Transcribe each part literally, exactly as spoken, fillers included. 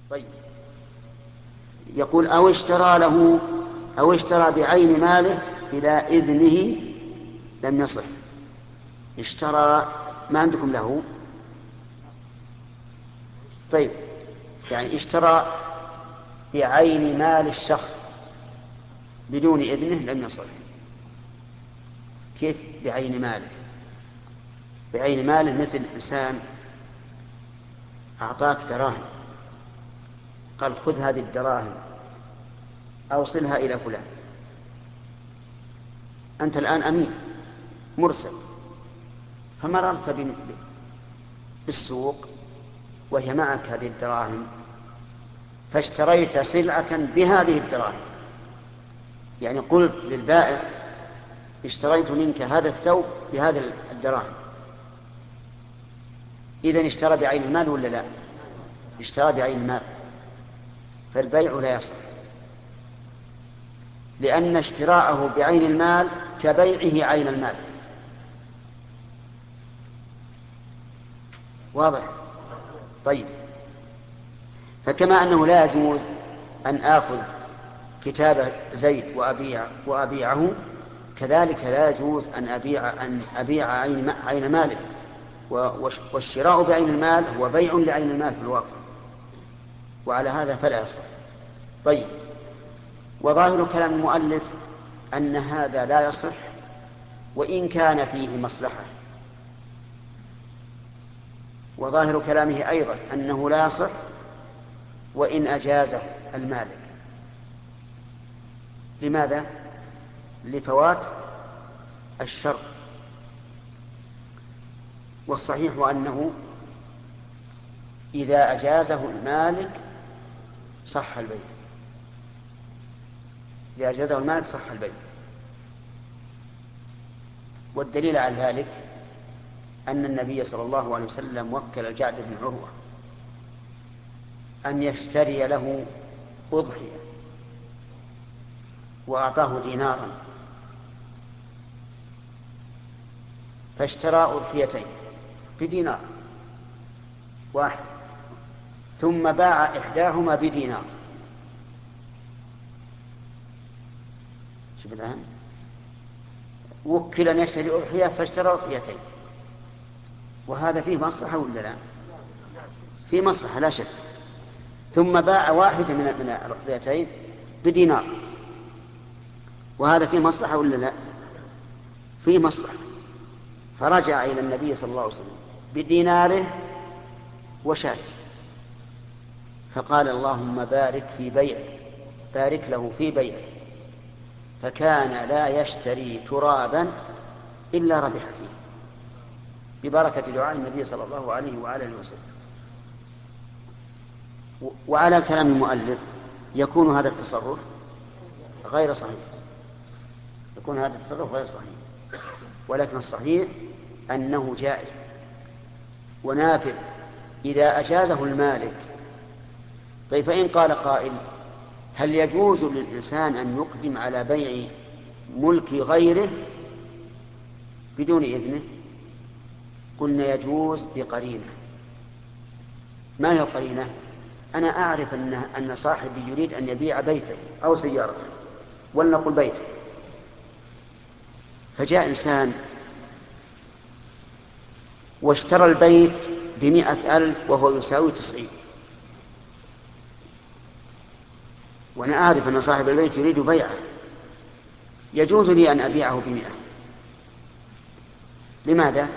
طيب، يقول أو اشترى له أو اشترى بعين ماله بلا إذنه لم يصح. اشترى، ما عندكم له؟ طيب، يعني اشترى بعين مال الشخص بدون إذنه لم يصح. كيف بعين ماله؟ بعين ماله مثل إنسان أعطاك دراهم، قال خذ هذه الدراهم أوصلها إلى فلان. أنت الآن أمين مرسل، فمررت بالسوق وهي معك هذه الدراهم، فاشتريت سلعة بهذه الدراهم، يعني قلت للبائع اشتريت منك هذا الثوب بهذه الدراهم. إذن اشترى بعين المال ولا لا؟ اشترى بعين المال، فالبيع لا يصح، لأن اشتراءه بعين المال كبيعه عين المال. واضح؟ طيب، فكما أنه لا يجوز أن آخذ كتاب زيد وأبيع وأبيعه، كذلك لا يجوز أن أبيع أن أبيع عين عين ماله. والشراء بعين المال هو بيع لعين المال في الواقع، وعلى هذا فلا يصح. طيب، وظاهر كلام المؤلف أن هذا لا يصح وإن كان فيه مصلحة، وظاهر كلامه أيضا أنه لا يصح وإن أجازه المالك. لماذا؟ لفوات الشرط. والصحيح أنه إذا أجازه المالك صح البيع، إذا أجازه المالك صح البيع. والدليل على ذلك أن النبي صلى الله عليه وسلم وكل الجعد بن عروة أن يشتري له أضحية وأعطاه دينارا، فاشترى أضحيتين بدينار واحد، ثم باع إحداهما بدينار. شوف الآن، وكل أن يشتري أضحية فاشترى أضحيتين، وهذا فيه مصلحة ولا لا؟ فيه مصلحة لا شك. ثم باع واحدة من من الأضحيتين بدينار، وهذا فيه مصلحة ولا لا؟ فيه مصلحة. فرجع إلى النبي صلى الله عليه وسلم بديناره وشاته، فقال اللهم بارك في بيعه، بارك له في بيعه، فكان لا يشتري ترابا إلا ربح فيه، ببركة دعاء النبي صلى الله عليه وآله وسلم. وعلى كلام المؤلف يكون هذا التصرف غير صحيح، يكون هذا التصرف غير صحيح، ولكن الصحيح أنه جائز ونافذ إذا أجازه المالك. طيب، فإن قال قائل هل يجوز للإنسان أن يقدم على بيع ملك غيره بدون إذنه؟ قلنا يجوز بقرينة. ما هي القرينة؟ أنا أعرف أن أن صاحبي يريد أن يبيع بيته أو سيارته، ولنقل بيته، فجاء إنسان واشترى البيت بمئة ألف وهو يساوي تسعين، وأنا أعرف أن صاحب البيت يريد بيعه، يجوز لي أن أبيعه بمئة. لماذا؟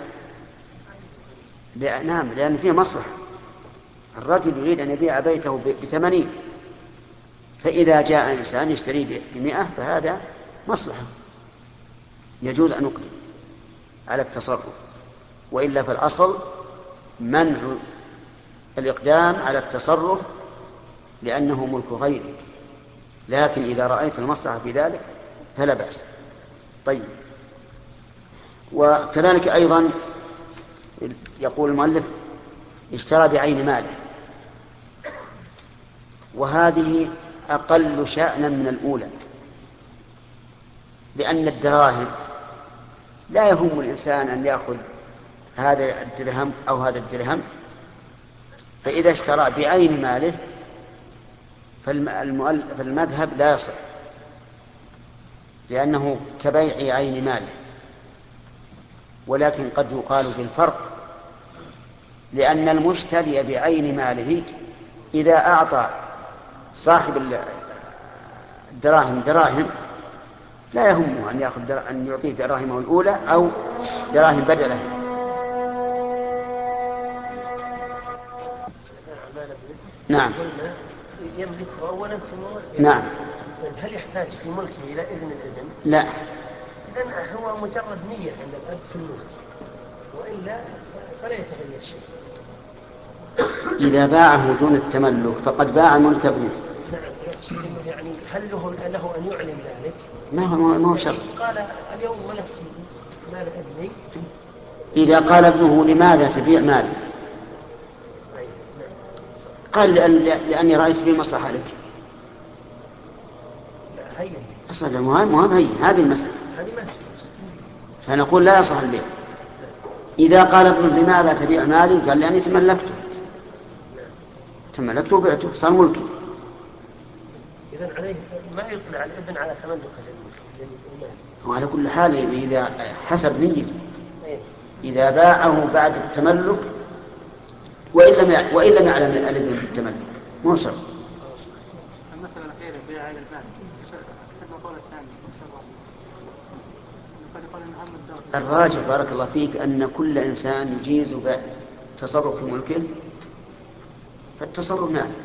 لأ نعم، لأن فيه مصلحة. الرجل يريد أن يبيع بيته بثمانين، فإذا جاء إنسان يشتري بمئة فهذا مصلحة، يجوز أن نقدم على التصرف. وإلا فالأصل منع الإقدام على التصرف لأنه ملك غيرك، لكن إذا رأيت المصلحة في ذلك فلا بأس. طيب، وكذلك أيضا يقول المؤلف اشترى بعين ماله، وهذه أقل شأنا من الأولى، لأن الدراهم لا يهم الإنسان أن يأخذ هذا الدرهم أو هذا الدرهم، فإذا اشترى بعين ماله فالمذهب لا يصح، لأنه كبيع عين ماله. ولكن قد يقال بالفرق، لأن المشتري بعين ماله إذا أعطى صاحب الدراهم دراهم لا يهمه أن يأخذ أن يعطيه دراهمه الأولى أو دراهم بدله. نعم. يملكه أولا ثم نعم. هل يحتاج في ملكه إلى إذن الابن؟ لا. إذن هو مجرد نية عند الأب في الملك، وإلا فلا يتغير شيء. إذا باعه دون التملك فقد باع ملك ابنه. نعم. يعني هل له, له أن يعلن ذلك؟ ما هو ما هو شرط. قال اليوم ملكت مال ابني. إذا قال ابنه لماذا تبيع مالي؟ قال لأني رأيت فيه مصلحة لك. لا هين. أصلا مهم مهم هين هذه المسألة. هذه ما فنقول لا يصح البيع. إذا قال ابن لماذا تبيع مالي؟ قال لأني تملكته. تملكته وبعته صار ملكي. إذن عليه ما يطلع الابن على تملك المال. وعلى كل حال إذا حسب نيته، إذا باعه بعد التملك وإن لم وإن لم يعلم الابن بالتملك مو شرط. المسألة الأخيرة بيع عين المال. حتى القول الثاني إن شاء الله. قد يقول إن أهم الدار. الراجح بارك الله فيك أن كل إنسان يجيز تصرف في ملكه فالتصرف نافع.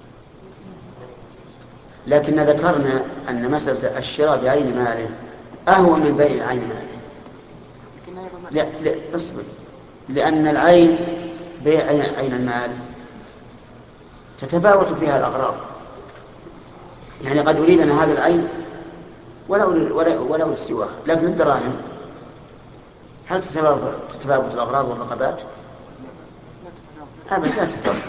لكن ذكرنا أن مسألة الشراء بعين ماله أهون من بيع عين ماله. لا لا اصبر، لأن العين بيع عين المال تتفاوت فيها الأغراض. يعني قد أريد أن هذا العين ولا ولا ولا استواه، لكن الدراهم هل تتفاوت الأغراض والرقبات؟ أبدا لا تتفاوت.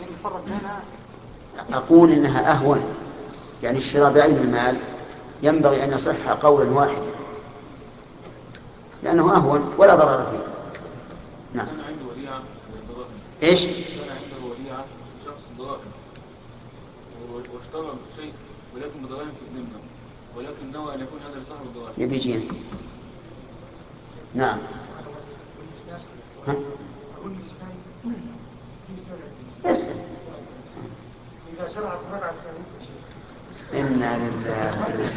أقول إنها أهون، يعني الشراء بعين المال ينبغي أن يصح قولا واحدا لأنه أهون ولا ضرر فيه. نعم. إيش؟ كان عنده وديعة شخص دراهم واشترى شيء ولكن بدراهم في الذمة، ولكن نوى أن يكون هذا لصاحب الدراهم. يبي يجينا. نعم. ها؟ يس. إذا شرع فرع إنا لله.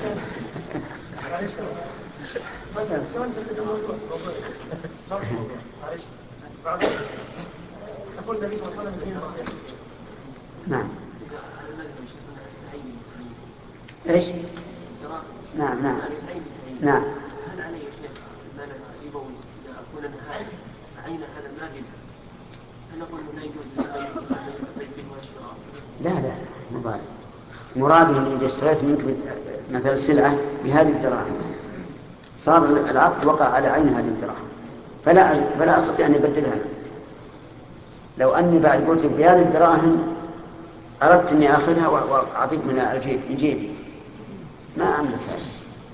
مثلا سواء الموضوع صرف الموضوع معلش بعد يقول النبي صلى الله عليه وسلم نعم. ايش؟ نعم نعم نعم. هل عليه يا شيخ المال الربوي اذا اكون انا عين هذا المال هل نقول لا يجوز البيع به والشراء؟ لا لا مضايق. مراده إذا اشتريت منك مثل سلعة بهذه الدراهم صار العقد وقع على عين هذه الدراهم فلا فلا أستطيع أن أبدلها أنا. لو أني بعد قلت بهذه الدراهم أردت أني أخذها وأعطيك من الجيب من جيبي ما أملك هذا.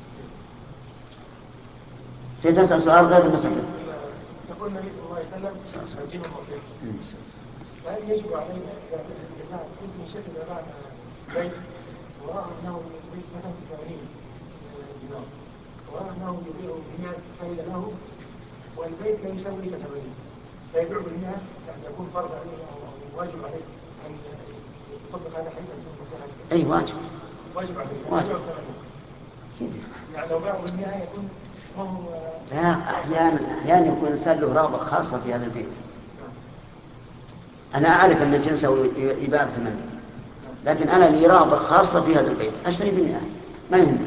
في تسأل سؤال غير المسألة. يقول النبي صلى الله عليه وسلم الجن المصير فهل يجب علينا إذا كنت من شيخ إذا باع بيت ورأى أنه بيت مثلا في ثمانين دينار ورأى أنه يبيع بمئة فإذا له والبيت لا يساوي إلا ثمانين فيبيع بالمئة يعني يكون فرض عليه أو واجب عليه أن يطبق هذا حيث يكون مصير. أي واجب. واجب عليه. واجب. يعني لو باعوا بالمئة يكون هم. لا أحيانا أحيانا يكون الإنسان له رغبة خاصة في هذا البيت. أنا أعرف أن جنسه يباع بثمانين لكن أنا لي رغبة خاصة في هذا البيت أشتري بالمئة ما يهمني.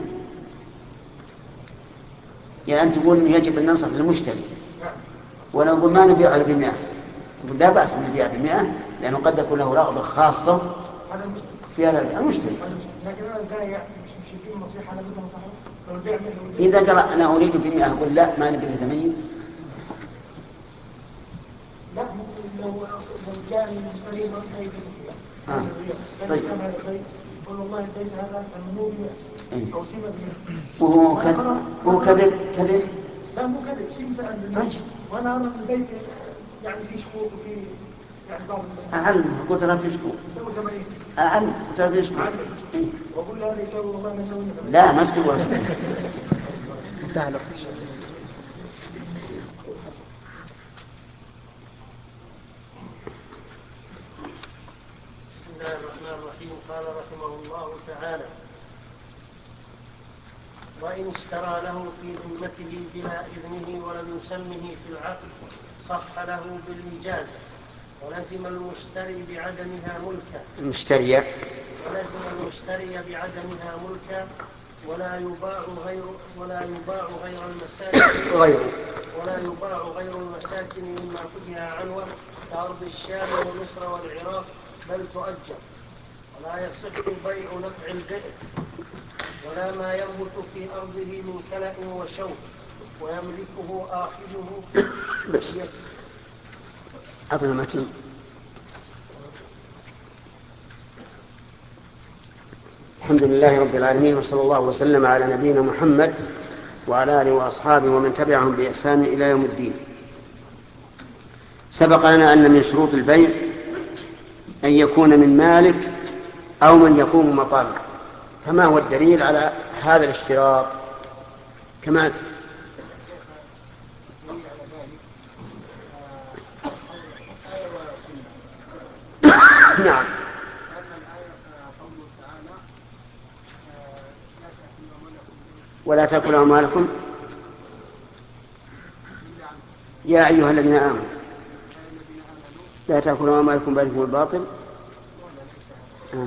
يعني أنت تقول إن يجب أن ننصح للمشتري ولا نقول ما نبيع على بمئة نقول لا بأس أن نبيع بمئة لأنه قد يكون له رغبة خاصة في هذا المشتري. لكن أنا البائع مش في نصيحة أنا بدي نصيحة لو البيع إذا قال أنا أريد بمئة أقول لا ما نبي ثمانين. لا لو لو كان المشتري ما في آه. طيب. يقول والله البيت هذا مو بمئة أو سمة بمئة وهو كذب هو كذب كذب. لا مو كذب سمة فعلا. طيب. وأنا أرى البيت يعني في شكوك وفي يعني بعض أعلم قلت أنا في شكوك. يسوي ثمانين أعلم ترى ليش وأقول له هذا يسوي والله ما يسوي. لا ما تقول واسع. تعلم. بسم الله الرحمن الرحيم. قال رحمه الله تعالى: وإن اشترى له في ذمته بلا إذنه ولم يسمه في العقد صح له بالإجازة، ولزم المشتري بعدمها ملكا المشتري ولزم المشتري بعدمها ملكا ولا يباع غير ولا يباع غير المساكن غير ولا يباع غير المساكن مما فتح عنوه كأرض الشام ومصر والعراق، بل تؤجر. ولا يصح بيع نفع البئر ولا ما ينبت في أرضه من كلأ وشوك ويملكه آخذه. بس أعطنا متن. الحمد لله رب العالمين، وصلى الله وسلم على نبينا محمد وعلى آله وأصحابه ومن تبعهم بإحسان إلى يوم الدين. سبق لنا أن من شروط البيع أن يكون من مالك أو من يقوم مقامه. فما هو الدليل على هذا الاشتراط؟ كمان نعم. ولا تأكلوا أموالكم يا أيها الذين آمنوا لا تأكلوا أموالكم بينكم بالباطل. آه.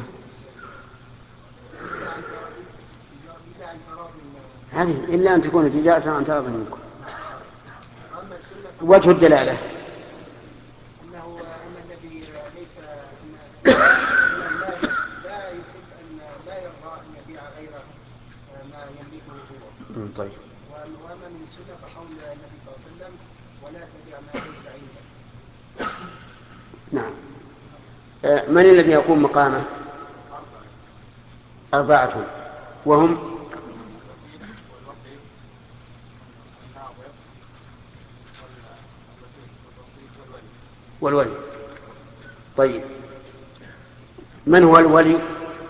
هذه إلا أن تكون تجارة عن تراض منكم. وجه الدلالة أنه أن الذي ليس لا يحب أن لا يرضى أن يبيع غيره ما يملكه هو. طيب. وأما من السنة فقول النبي صلى الله عليه وسلم: ولا تبيع ما ليس عندك. نعم. من الذي يقوم مقامه؟ أربعة، وهم والولي. طيب، من هو الولي؟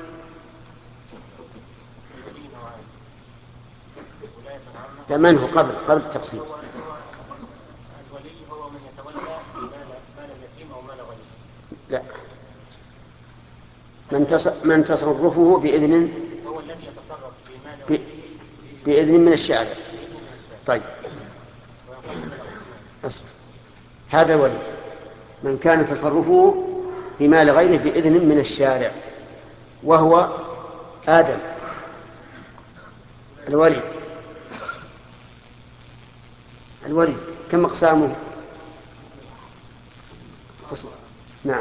لا، من هو قبل قبل التقسيم؟ الولي هو من يتولى مال اليتيم أو مال غيره. لا، من تص... من تصرفه بإذن هو الذي يتصرف في مال ب... بإذن من الشارع. طيب، أصف. هذا الولي من كان تصرفه في مال غيره بإذن من الشارع، وهو آدم الولي. الولي كم أقسامه؟ نعم.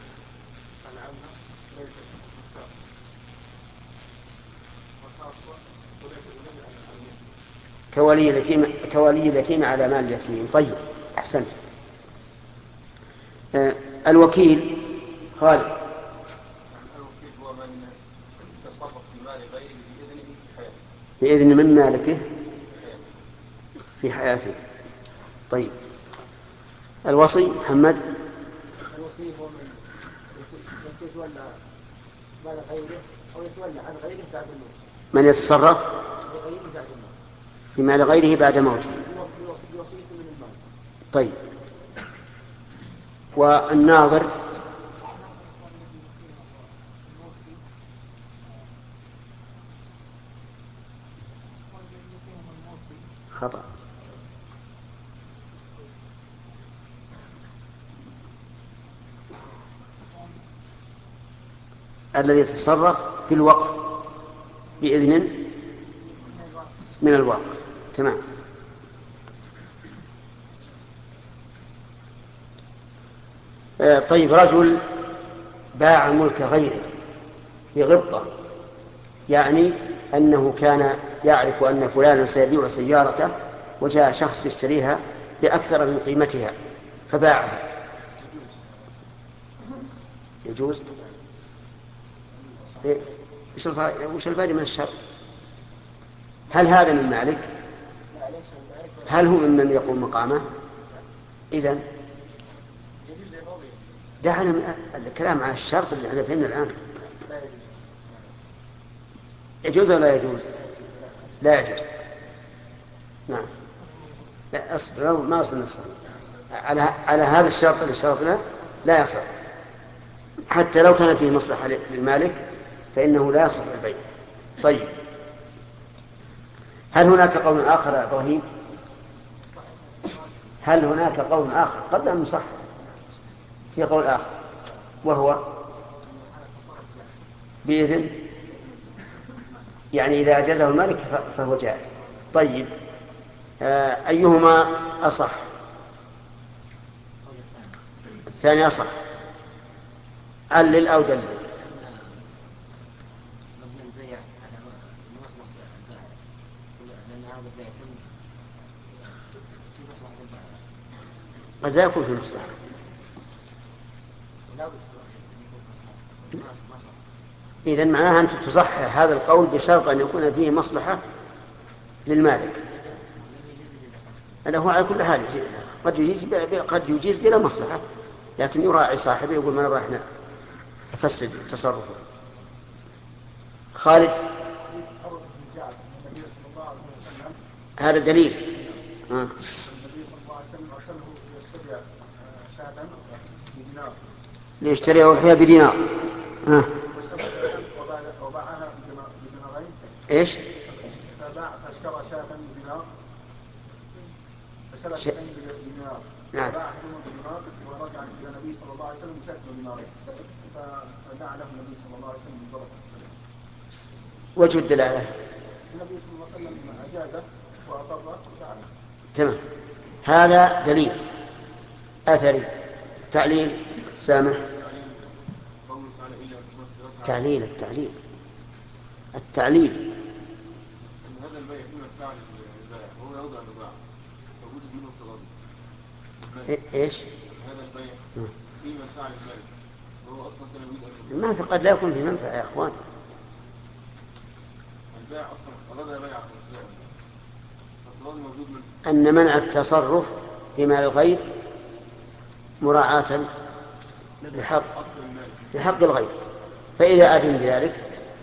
كولي اليتيم كولي اليتيم على مال اليتيم. طيب، أحسنت. آه الوكيل خالد. الوكيل هو من تصرف في مال غيره بإذنه في حياته. بإذن من مالكه في حياته. طيب، الوصي محمد. الوصي هو من يتولى مال غيره أو يتولى عن غيره بعد الموت. من يتصرف بغيره بعد الموت في مال غيره بعد موته. بوصيته من المال. طيب، والناظر. خطأ. الذي يتصرف في الوقف بإذن من الوقف. تمام. طيب، رجل باع ملك غيره بغبطة، يعني أنه كان يعرف أن فلانا سيبيع سيارته وجاء شخص يشتريها بأكثر من قيمتها فباعها. يجوز؟ إيه؟ وش الفائدة من الشرط؟ هل هذا من مالك؟ هل هو ممن يقوم مقامه؟ إذن دعنا من الكلام على الشرط اللي احنا فهمنا الآن. يجوز ولا لا يجوز؟ لا يجوز. نعم. لا أصبر، ما وصلنا الصحيح على على هذا الشرط اللي شرطنا لا يصح، حتى لو كان فيه مصلحة للمالك فإنه لا يصح البيع. طيب، هل هناك قول آخر يا إبراهيم؟ هل هناك قول آخر قبل أن نصح؟ في قول آخر وهو بإذن، يعني إذا أجازه المالك فهو جائز. طيب، آه أيهما أصح؟ الثاني أصح. علل أو دلل. قد لا يكون في مصلحة. إذن معناها أنت تصحح هذا القول بشرط أن يكون فيه مصلحة للمالك. هذا هو على كل حال قد يجيز قد يجيز بلا مصلحة، لكن يراعي صاحبه يقول ما نبغى احنا نفسد تصرفه. خالد، هذا دليل. آه. النبي صلى الله عليه وسلم أرسله ليشتري شاة بدينار، ليشتري أضحية بدينار. آه. وباعها بدينارين. إيش؟ فباع فاشترى شاة بدينار، فشرى ش... شاة بدينار. نعم. باع أحدهما بدينار ورجع إلى النبي صلى الله عليه وسلم شاة بدينارين، فدعا له النبي صلى الله عليه وسلم بالبركة. وجه الدلالة. النبي صلى الله عليه وسلم أجازه وأقر ودعا له. تمام. هذا دليل أثري. تعليل سامح. تعليل التعليل التعليل أن هذا البيع فيما فعل البائع وهو يوضع البضاعة فوجد منه افتراض. إيش؟ هذا البيع فيما فعل البائع وهو أصلا كان يريد ما في، قد لا يكون في منفعة يا أخوان. البائع أصلا أراد بيع فالتراض موجود منه. أن منع التصرف في مال الغير مراعاة لحق لحق الغير، فإذا أذن بذلك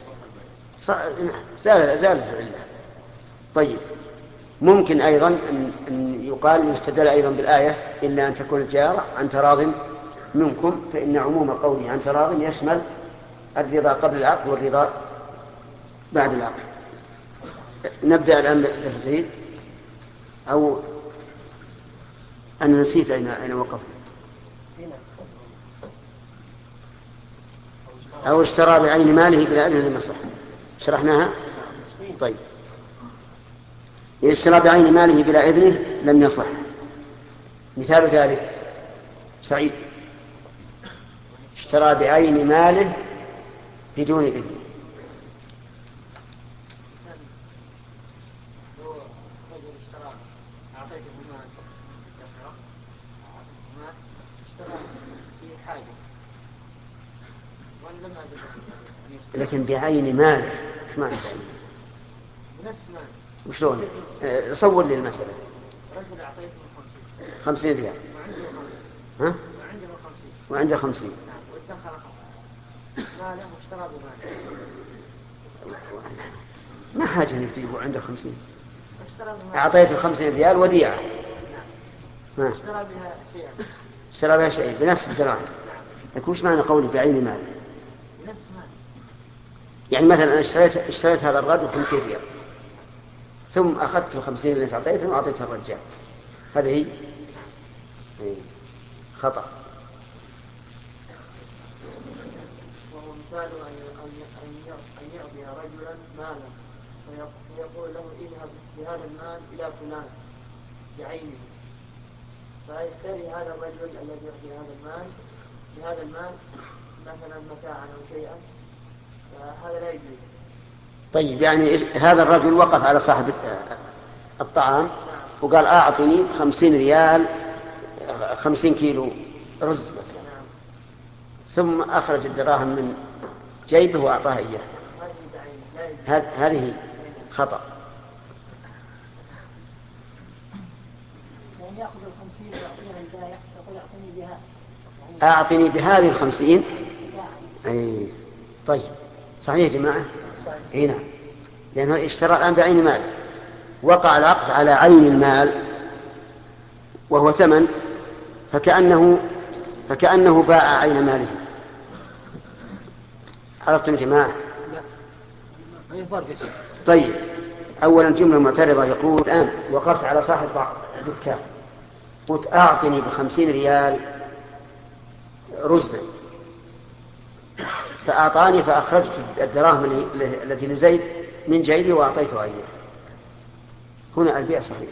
زال زال العلة. طيب، ممكن أيضا أن يقال يستدل أيضا بالآية إلا أن تكون التجارة عن تراض منكم، فإن عموم قوله عن تراض يشمل الرضا قبل العقد والرضا بعد العقد. نبدأ الآن بالتفسير، أو أنا نسيت أين أين وقفنا. أو اشترى بعين ماله بلا إذن لمصلحة، شرحناها. طيب، إذا اشترى بعين ماله بلا إذنه لم يصح. مثال ذلك سعيد اشترى بعين ماله بدون إذنه. لكن بعين ماله، ايش معنى بعين؟ بنفس ماله. وشلون؟ أه صور لي المسألة. رجل أعطيته خمسين. خمسين ريال. وعنده خمسين. ها؟ وعنده خمسين. وعنده خمسين. نعم. وادخر ماله واشترى بماله. ما حاجة انك تجيبه عنده خمسين. اشترى بماله. أعطيته خمسين ريال وديعة. نعم. اشترى بها شيئا. اشترى بها شيء بنفس الدراهم. نعم. لكن وش معنى قولي بعين ماله؟ بنفس ماله. يعني مثلا أنا اشتريت اشتريت هذا الرجل خمسين ريال، ثم أخذت الخمسين اللي أعطيته وأعطيتها الرجال، هذه هي خطأ. وهو مثال أن يعطي رجلا مالا ويقول له اذهب بهذا المال إلى فلان بعينه، فيشتري هذا الرجل الذي يعطي هذا المال بهذا المال مثلا متاعا أو شيئا، فهذا لا يجوز. طيب، يعني هذا الرجل وقف على صاحب الطعام وقال أعطني خمسين ريال خمسين كيلو رز مثلا، ثم أخرج الدراهم من جيبه وأعطاها إياه، هذه خطأ. يعني يأخذ الخمسين ويعطيها البائع يقول أعطني بها، أعطني بهذه الخمسين. أي طيب، صحيح يا جماعة؟ صحيح. نعم. لأنه اشترى الآن بعين مال، وقع العقد على عين المال وهو ثمن، فكأنه فكأنه باع عين ماله. عرفتم يا جماعة؟ طيب، أولا جملة معترضة، يقول الآن وقفت على صاحب دكان قلت أعطني بخمسين ريال رزدا، فأعطاني فأخرجت الدراهم التي لزيد من جيبي وأعطيته إياه، هنا البيع صحيح.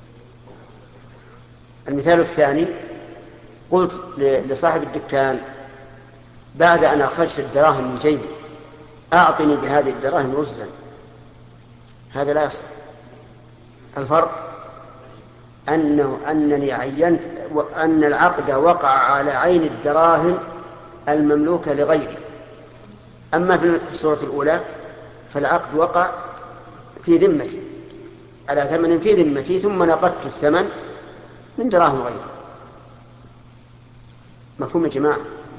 المثال الثاني، قلت لصاحب الدكان بعد أن أخرجت الدراهم من جيبي أعطني بهذه الدراهم رزدا، هذا لا يصح. الفرق أنه أنني عينت أن العقد وقع على عين الدراهم المملوكة لغيري. أما في الصورة الأولى فالعقد وقع في ذمتي على ثمن في ذمتي، ثم نقدت الثمن من دراهم غيري. مفهوم يا جماعة؟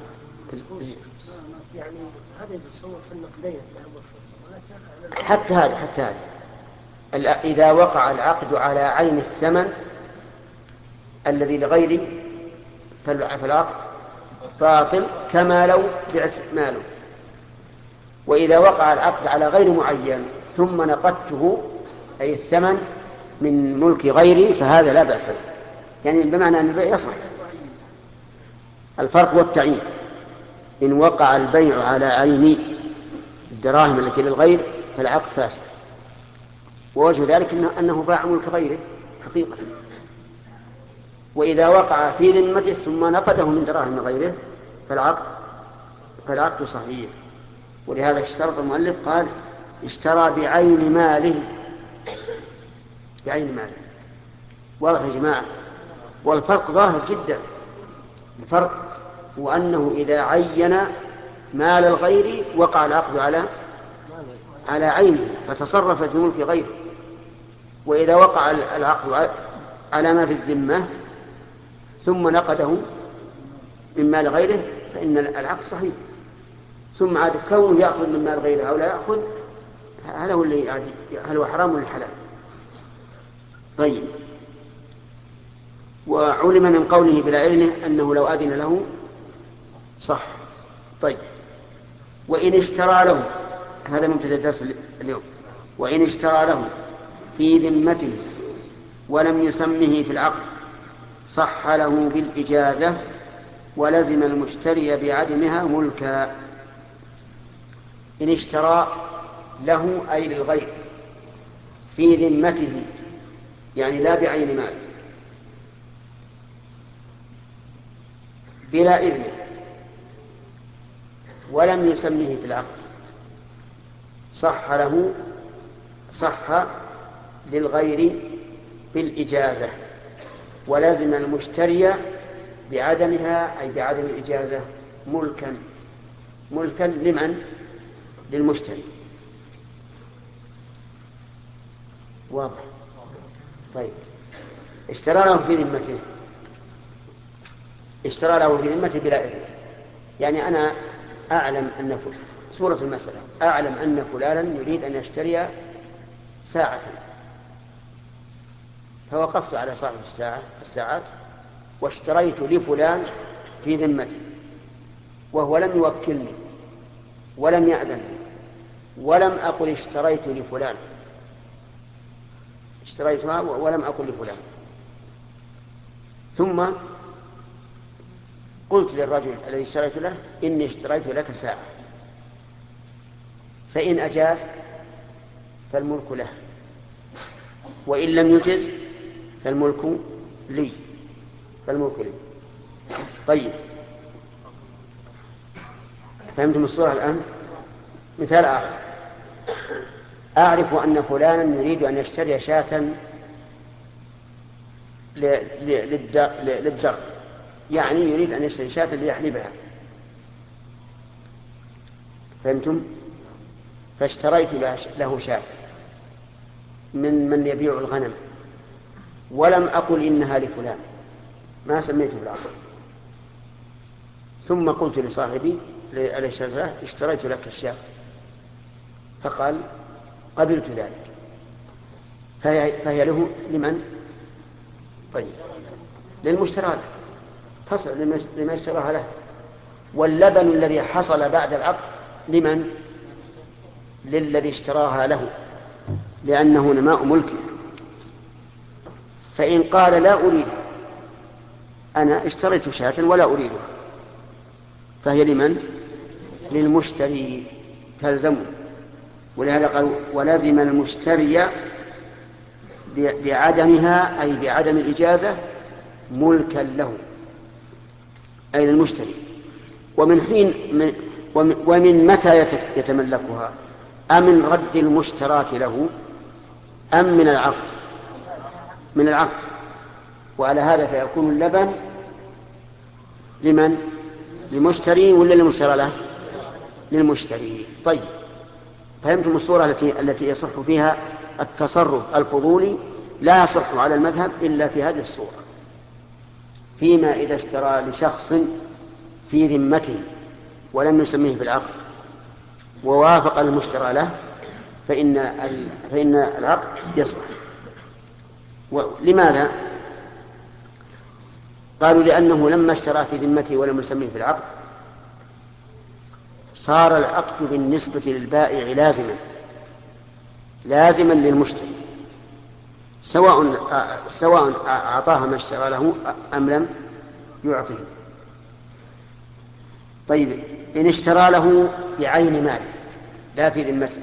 يعني هذا يتصور في النقدين حتى هذا حتى هذا إذا وقع العقد على عين الثمن الذي لغيري فالعقد باطل كما لو بعت ماله. وإذا وقع العقد على غير معين ثم نقدته أي الثمن من ملك غيري فهذا لا بأس به، يعني بمعنى أن البيع يصح. الفرق والتعيين، إن وقع البيع على عين الدراهم التي للغير فالعقد فاسد، ووجه ذلك إنه, أنه باع ملك غيره حقيقة. وإذا وقع في ذمته ثم نقده من دراهم غيره فالعقد فالعقد صحيح. ولهذا اشترط المؤلف قال اشترى بعين ماله، بعين ماله. واضح يا جماعة؟ والفرق ظاهر جدا. الفرق هو أنه إذا عين مال الغير وقع العقد على على عينه فتصرف في ملك غيره، وإذا وقع العقد على ما في الذمة ثم نقده من مال غيره فإن العقد صحيح. ثم عاد كونه يأخذ من مال غيره أو لا يأخذ، هل هو اللي هل هو حرام ولا حلال؟ طيب، وعلم من قوله بلا إذنه أنه لو أذن له صح. طيب، وإن اشترى له، هذا مبتدأ الدرس اليوم، وإن اشترى له في ذمته ولم يسمه في العقد صح له بالإجازة ولزم المشتري بعدمها ملكا. إن اشترى له أي للغير في ذمته، يعني لا بعين مال، بلا إذنه ولم يسمه في العقد صح له صح للغير بالإجازة ولازم المشتري بعدمها أي بعدم الإجازة ملكا. ملكا لمن؟ للمشتري. واضح؟ طيب، اشترى له في ذمته، اشترى له في ذمته بلا إذن، يعني أنا أعلم أن صورة المسألة أعلم أن فلانا يريد أن يشتري ساعة، فوقفت على صاحب الساعة الساعات واشتريت لفلان في ذمته وهو لم يوكلني ولم يأذن لي ولم أقل اشتريت لفلان، اشتريتها ولم أقل لفلان، ثم قلت للرجل الذي اشتريت له إني اشتريت لك ساعة، فإن أجاز فالملك له، وإن لم يجز فالملك لي فالملك لي. طيب، فهمتم الصورة الآن؟ مثال آخر، أعرف أن فلانا يريد أن يشتري شاة للدر، يعني يريد أن يشتري شاة ليحلبها، فهمتم؟ فاشتريت له شاة من من يبيع الغنم ولم أقل إنها لفلان، ما سميته بالعقد، ثم قلت لصاحبي اشتريت لك الشاة، فقال قبلت ذلك، فهي, فهي له لمن؟ طيب للمشترى له، تصل لمن اشتراها له. واللبن الذي حصل بعد العقد لمن؟ للذي اشتراها له، لأنه نماء ملكه. فإن قال لا أريد، أنا اشتريت شاة ولا أريدها، فهي لمن؟ للمشتري تلزمه. ولهذا قال ولازم المشتري بعدمها، أي بعدم الإجازة، ملكا له، أي للمشتري. ومن حين من ومن متى يتملكها؟ أمن رد المشترات له أم من العقد؟ من العقد. وعلى هذا فيكون اللبن لمن؟ للمشتري ولا للمشترى له؟ للمشتري. طيب فهمتم الصورة التي التي يصح فيها التصرف الفضولي؟ لا يصح على المذهب إلا في هذه الصورة، فيما إذا اشترى لشخص في ذمته ولم يسميه في العقد ووافق المشترى له، فإن فإن العقد يصح. لماذا؟ قالوا لأنه لما اشترى في ذمته ولم يسميه في العقد صار العقد بالنسبة للبائع لازما لازما للمشتري، سواء سواء أعطاها ما اشترى له أم لم يعطه. طيب إن اشترى له بعين ماله لا في ذمته،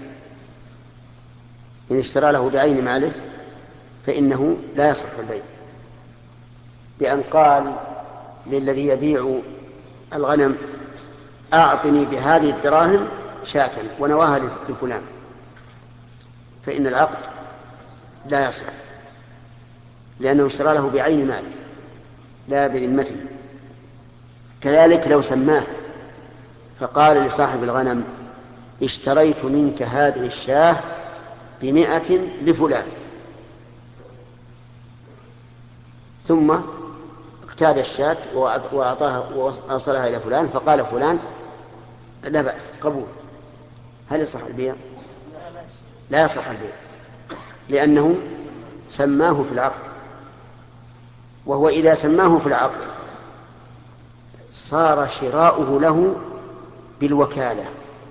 إن اشترى له بعين ماله فإنه لا يصح البيع، بأن قال للذي يبيع الغنم أعطني بهذه الدراهم شاة ونواها لفلان، فإن العقد لا يصح، لأنه اشترى له بعين ماله لا بذمته. كذلك لو سماه فقال لصاحب الغنم اشتريت منك هذه الشاة بمئة لفلان، ثم اقتاد الشاة وأعطاها وأوصلها إلى فلان، فقال فلان لا بأس قبول، هل يصح البيع؟ لا يصح البيع، لأنه سماه في العقد. وهو إذا سماه في العقد صار شراؤه له بالوكالة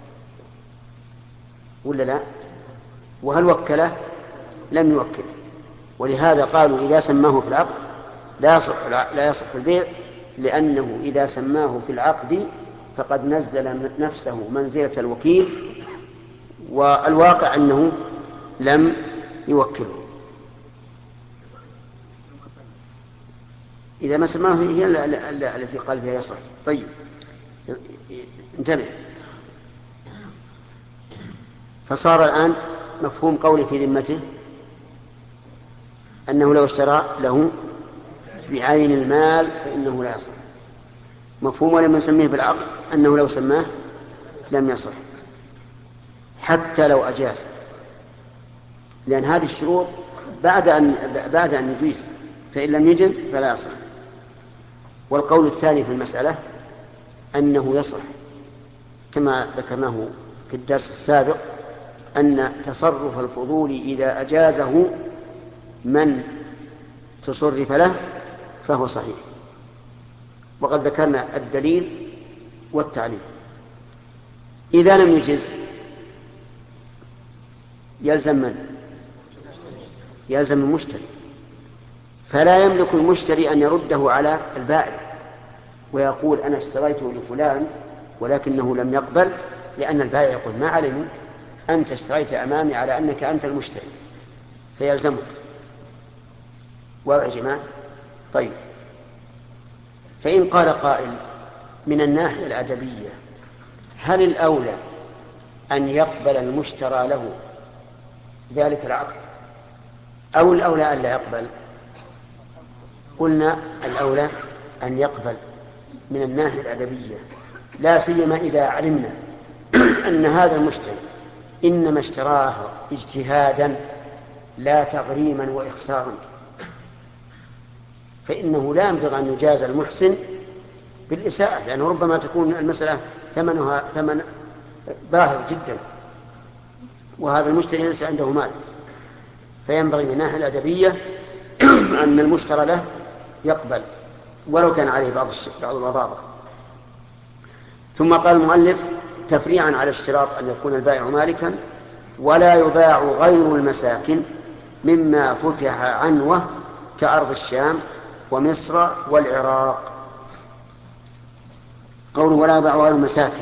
ولا لا؟ وهل وكله؟ لم يوكل. ولهذا قالوا إذا سماه في العقد لا يصح لا يصح البيع، لأنه إذا سماه في العقد فقد نزل نفسه منزلة الوكيل، والواقع أنه لم يوكله. إذا ما سماه هي التي قال فيها يصح. طيب انتبه، فصار الآن مفهوم قولي في ذمته أنه لو اشترى له بعين المال فإنه لا يصح. مفهوم ولم يسميه في العقد أنه لو سماه لم يصح حتى لو أجاز، لأن هذه الشروط بعد أن بعد أن يجيز، فإن لم يجز فلا يصح. والقول الثاني في المسألة أنه يصح كما ذكرناه في الدرس السابق، أن تصرف الفضول إذا أجازه من تصرف له فهو صحيح، وقد ذكرنا الدليل والتعليل. إذا لم يجز يلزم من؟ يلزم المشتري، فلا يملك المشتري أن يرده على البائع ويقول أنا اشتريته لفلان ولكنه لم يقبل، لأن البائع يقول ما علي منك، أنت اشتريت أمامي على أنك أنت المشتري، فيلزمك. واضح يا جماعة؟ طيب فإن قال قائل من الناحية الأدبية هل الأولى أن يقبل المشترى له ذلك العقد أو الأولى أن لا يقبل؟ قلنا الأولى أن يقبل من الناحية الأدبية، لا سيما إذا علمنا أن هذا المشتري إنما اشتراه اجتهادا لا تغريما وإخسارا، فإنه لا ينبغي أن يجاز المحسن بالإساءة، لأنه ربما تكون المسألة ثمنها ثمن باهظ جدا وهذا المشتري ليس عنده مال، فينبغي من الناحية الأدبية أن المشترى له يقبل ولو كان عليه بعض بعض الرضاضة. ثم قال المؤلف تفريعا على اشتراط أن يكون البائع مالكا: ولا يباع غير المساكن مما فتح عنوه كأرض الشام ومصر والعراق. قوله ولا يباع غير المساكن،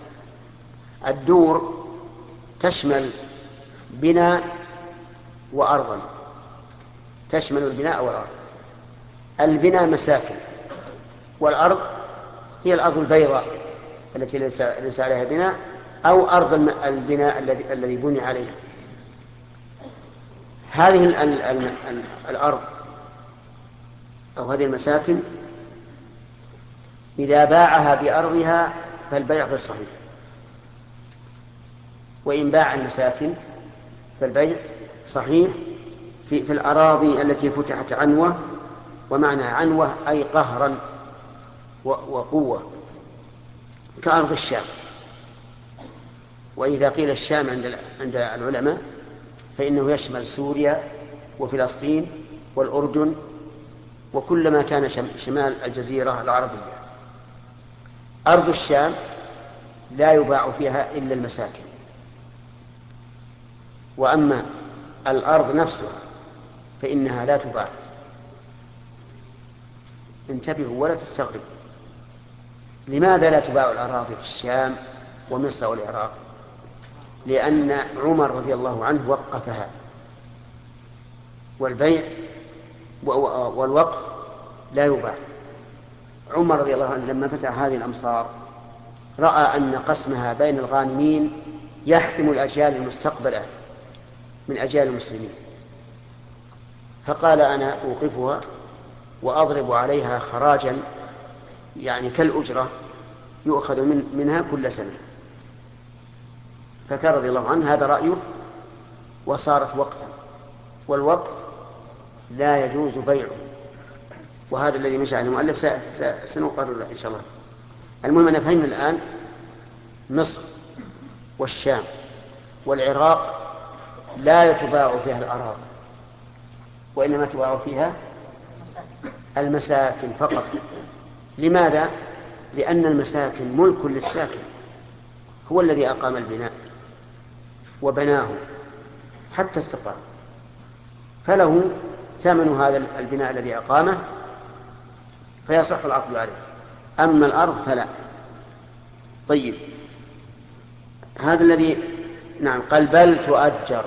الدور تشمل بناء وأرضا، تشمل البناء والأرض. البناء مساكن، والأرض هي الأرض البيضاء التي ليس عليها بناء، أو أرض البناء الذي الذي بني عليها. هذه ال ال ال ال الأرض أو هذه المساكن إذا باعها بأرضها فالبيع غير صحيح، وإن باع المساكن فالبيع صحيح في, في الأراضي التي فتحت عنوة. ومعنى عنوة أي قهرا وقوة، كأرض الشام. وإذا قيل الشام عند عند العلماء فإنه يشمل سوريا وفلسطين والأردن وكل ما كان شمال الجزيرة العربية. أرض الشام لا يباع فيها إلا المساكن، وأما الأرض نفسها فإنها لا تباع. انتبهوا ولا تستغربوا. لماذا لا تباع الأراضي في الشام ومصر والعراق؟ لأن عمر رضي الله عنه وقفها، والبيع والوقف لا يباع. عمر رضي الله عنه لما فتح هذه الأمصار رأى أن قسمها بين الغانمين يحرم الأجيال المستقبلة من أجيال المسلمين، فقال أنا أوقفها وأضرب عليها خراجا يعني كالأجرة يؤخذ من منها كل سنة. فكان رضي الله عنه هذا رأيه وصارت وقتا، والوقت لا يجوز بيعه، وهذا الذي مشى على المؤلف سنقرر إن شاء الله. المهم أن فهمنا الآن مصر والشام والعراق لا يتباع فيها الأراضي، وإنما تباع فيها المساكن فقط. لماذا؟ لأن المساكن ملك للساكن، هو الذي أقام البناء وبناه حتى استقام، فله ثمن هذا البناء الذي أقامه فيصح العقد عليه. أما الأرض فلا. طيب، هذا الذي نعم قال بل تؤجر.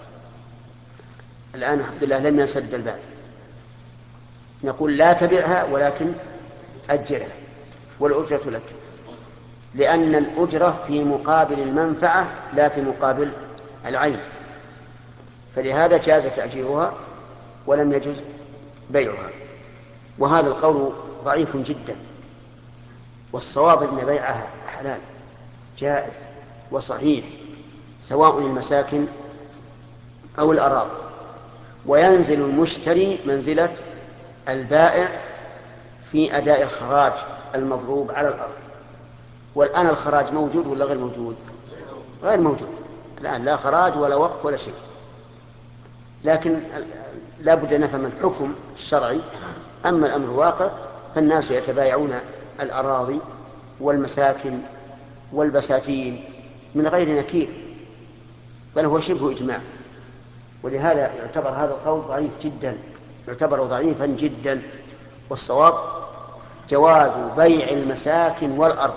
الآن الحمد لله لم يسد الباب، نقول لا تبعها ولكن أجرها والأجرة لك، لأن الأجرة في مقابل المنفعة لا في مقابل العين، فلهذا جاز تأجيرها ولم يجوز بيعها. وهذا القول ضعيف جدا، والصواب أن بيعها حلال جائز وصحيح سواء المساكن أو الأراضي، وينزل المشتري منزلة البائع في أداء الخراج المضروب على الأرض. والآن الخراج موجود ولا غير موجود؟ غير موجود الآن، لا خراج ولا وقف ولا شيء. لكن لا بد أن نفهم الحكم الشرعي. أما الأمر الواقع فالناس يتبايعون الأراضي والمساكن والبساتين من غير نكير، بل هو شبه إجماع. ولهذا يعتبر هذا القول ضعيف جدا، يعتبر ضعيفا جدا. والصواب جواز بيع المساكن والأرض.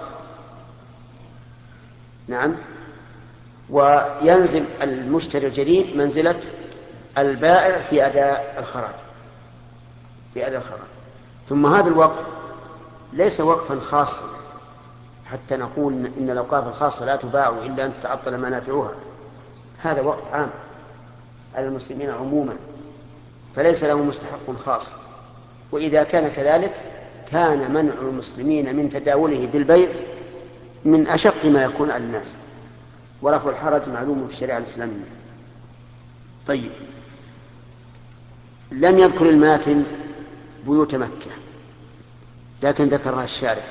نعم. وينزل المشتري الجديد منزلة البائع في أداء الخراج في أداء الخراج. ثم هذا الوقف ليس وقفا خاصا حتى نقول إن الأوقاف الخاصة لا تباع إلا أن تعطل منافعها. هذا وقف عام على المسلمين عموما، فليس له مستحق خاص. وإذا كان كذلك كان منع المسلمين من تداوله بالبيع من أشق ما يكون على الناس، ورفع الحرج معلوم في الشريعة الإسلامية. طيب، لم يذكر الماتن بيوت مكة، لكن ذكرها الشارع.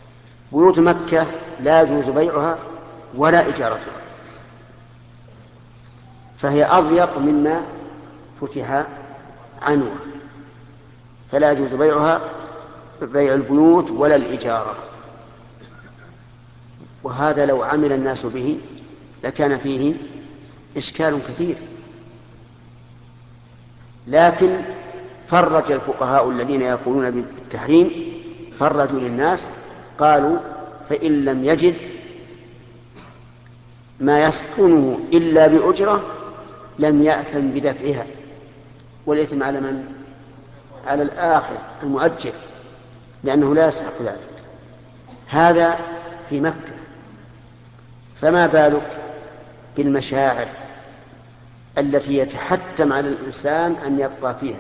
بيوت مكة لا يجوز بيعها ولا إجارتها، فهي أضيق مما فتح عنوة، فلا يجوز بيعها بيع البيوت ولا الإجارة. وهذا لو عمل الناس به لكان فيه إشكال كثير، لكن فرج الفقهاء الذين يقولون بالتحريم فرجوا للناس، قالوا فإن لم يجد ما يسكنه إلا بأجرة لم يأثم بدفعها، والإثم على من؟ على الآخر المؤجر، لأنه لا يستحق ذلك. هذا في مكة، فما بالك بالمشاعر التي يتحتم على الإنسان أن يبقى فيها؟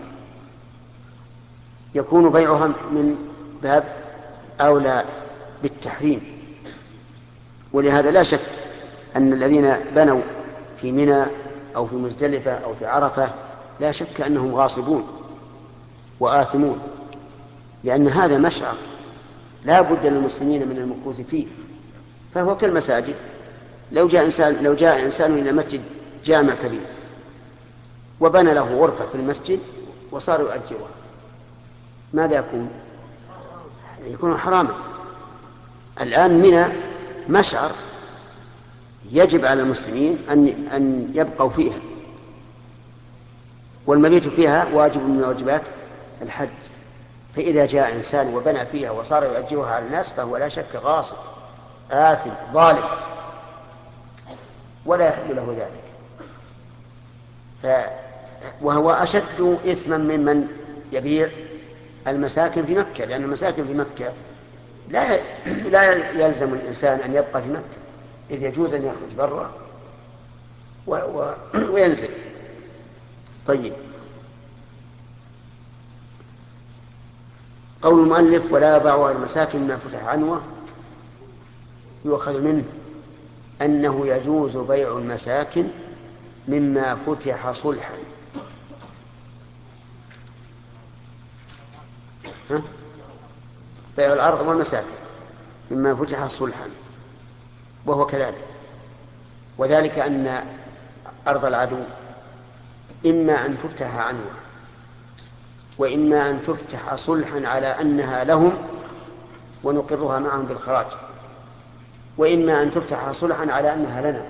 يكون بيعها من باب أولى بالتحريم. ولهذا لا شك أن الذين بنوا في منى أو في مزدلفة أو في عرفة لا شك أنهم غاصبون وآثمون، لأن هذا مشعر لا بد للمسلمين من المكوث فيه، فهو كالمساجد. لو جاء إنسان لو جاء إنسان إلى مسجد جامع كبير وبنى له غرفة في المسجد وصار يؤجرها، ماذا يكون؟ يكون حراما. الآن منى مشعر يجب على المسلمين أن أن يبقوا فيها، والمبيت فيها واجب من واجبات الحج. فإذا جاء إنسان وبنى فيها وصار يؤجرها على الناس فهو لا شك غاصب آثم ظالم، ولا يحل له ذلك. ف... وهو أشد إثما ممن يبيع المساكن في مكة، لأن المساكن في مكة لا لا يلزم الإنسان أن يبقى في مكة، إذ يجوز أن يخرج برا و... و... وينزل. طيب، قول المؤلف ولا يباع المساكن ما فتح عنوة، يؤخذ منه أنه يجوز بيع المساكن مما فتح صلحا. ها؟ بيع الأرض والمساكن مما فتح صلحا، وهو كذلك. وذلك أن أرض العدو إما أن تفتح عنوة، وإما أن تفتح صلحا على أنها لهم ونقرها معهم بالخراج، وإما أن تفتح صلحا على أنها لنا.